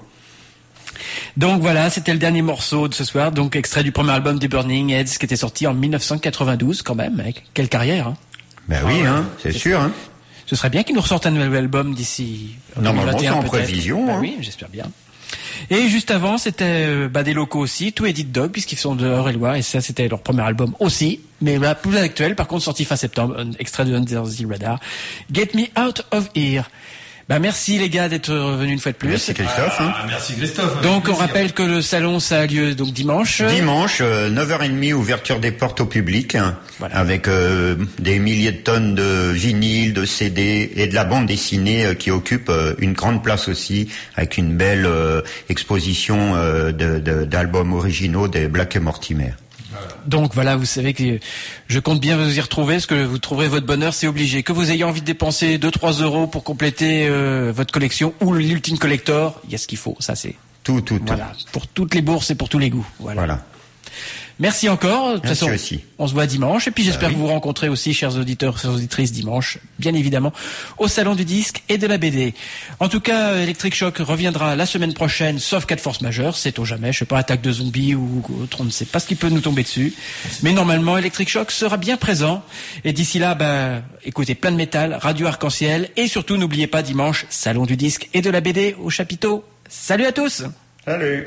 Donc voilà, c'était le dernier morceau de ce soir. Donc extrait du premier album des Burning Heads qui était sorti en mille neuf cent quatre-vingt-douze, quand même. Avec quelle carrière, hein. Ben oui, hein, c'est sûr, hein. Ce serait bien qu'ils nous ressortent un nouvel album d'ici Normalement, deux mille vingt et un, c'est en peut-être. prévision, Ben hein. oui, j'espère bien. Et juste avant, c'était euh, bah, des locaux aussi, tout Edit Dog, puisqu'ils sont de Eure-et-Loire, et ça, c'était leur premier album aussi. Mais là, plus actuel, par contre, sorti fin septembre, un extrait de Under the Radar. Get Me Out of Here. Bah, merci les gars d'être revenus une fois de plus. Merci Christophe. hein. Ah, merci Christophe. avec Donc, on plaisir. rappelle que le salon, ça a lieu donc dimanche. Dimanche, euh, neuf heures trente, ouverture des portes au public, hein, Voilà. avec euh, des milliers de tonnes de vinyles, de C D et de la bande dessinée euh, qui occupe euh, une grande place aussi, avec une belle euh, exposition euh, de- de- d'albums originaux des Black et Mortimer. Donc voilà, vous savez que je compte bien vous y retrouver, parce que vous trouverez votre bonheur, c'est obligé. Que vous ayez envie de dépenser deux trois euros pour compléter euh, votre collection ou l'Ultime Collector, il y a ce qu'il faut, ça c'est... Tout, tout, tout. Voilà, pour toutes les bourses et pour tous les goûts. Voilà. Voilà. Merci encore. De toute Merci façon, aussi. on se voit dimanche. Et puis j'espère oui. que vous vous rencontrez aussi, chers auditeurs, chères auditrices, dimanche, bien évidemment, au Salon du Disque et de la B D. En tout cas, Electric Shock reviendra la semaine prochaine, sauf cas de force majeure, sait-on jamais, je sais pas, attaque de zombies ou autre, on ne sait pas ce qui peut nous tomber dessus. Mais normalement, Electric Shock sera bien présent. Et d'ici là, ben, écoutez plein de métal, Radio Arc-en-Ciel, et surtout, n'oubliez pas, dimanche, Salon du Disque et de la B D au chapiteau. Salut à tous! Salut.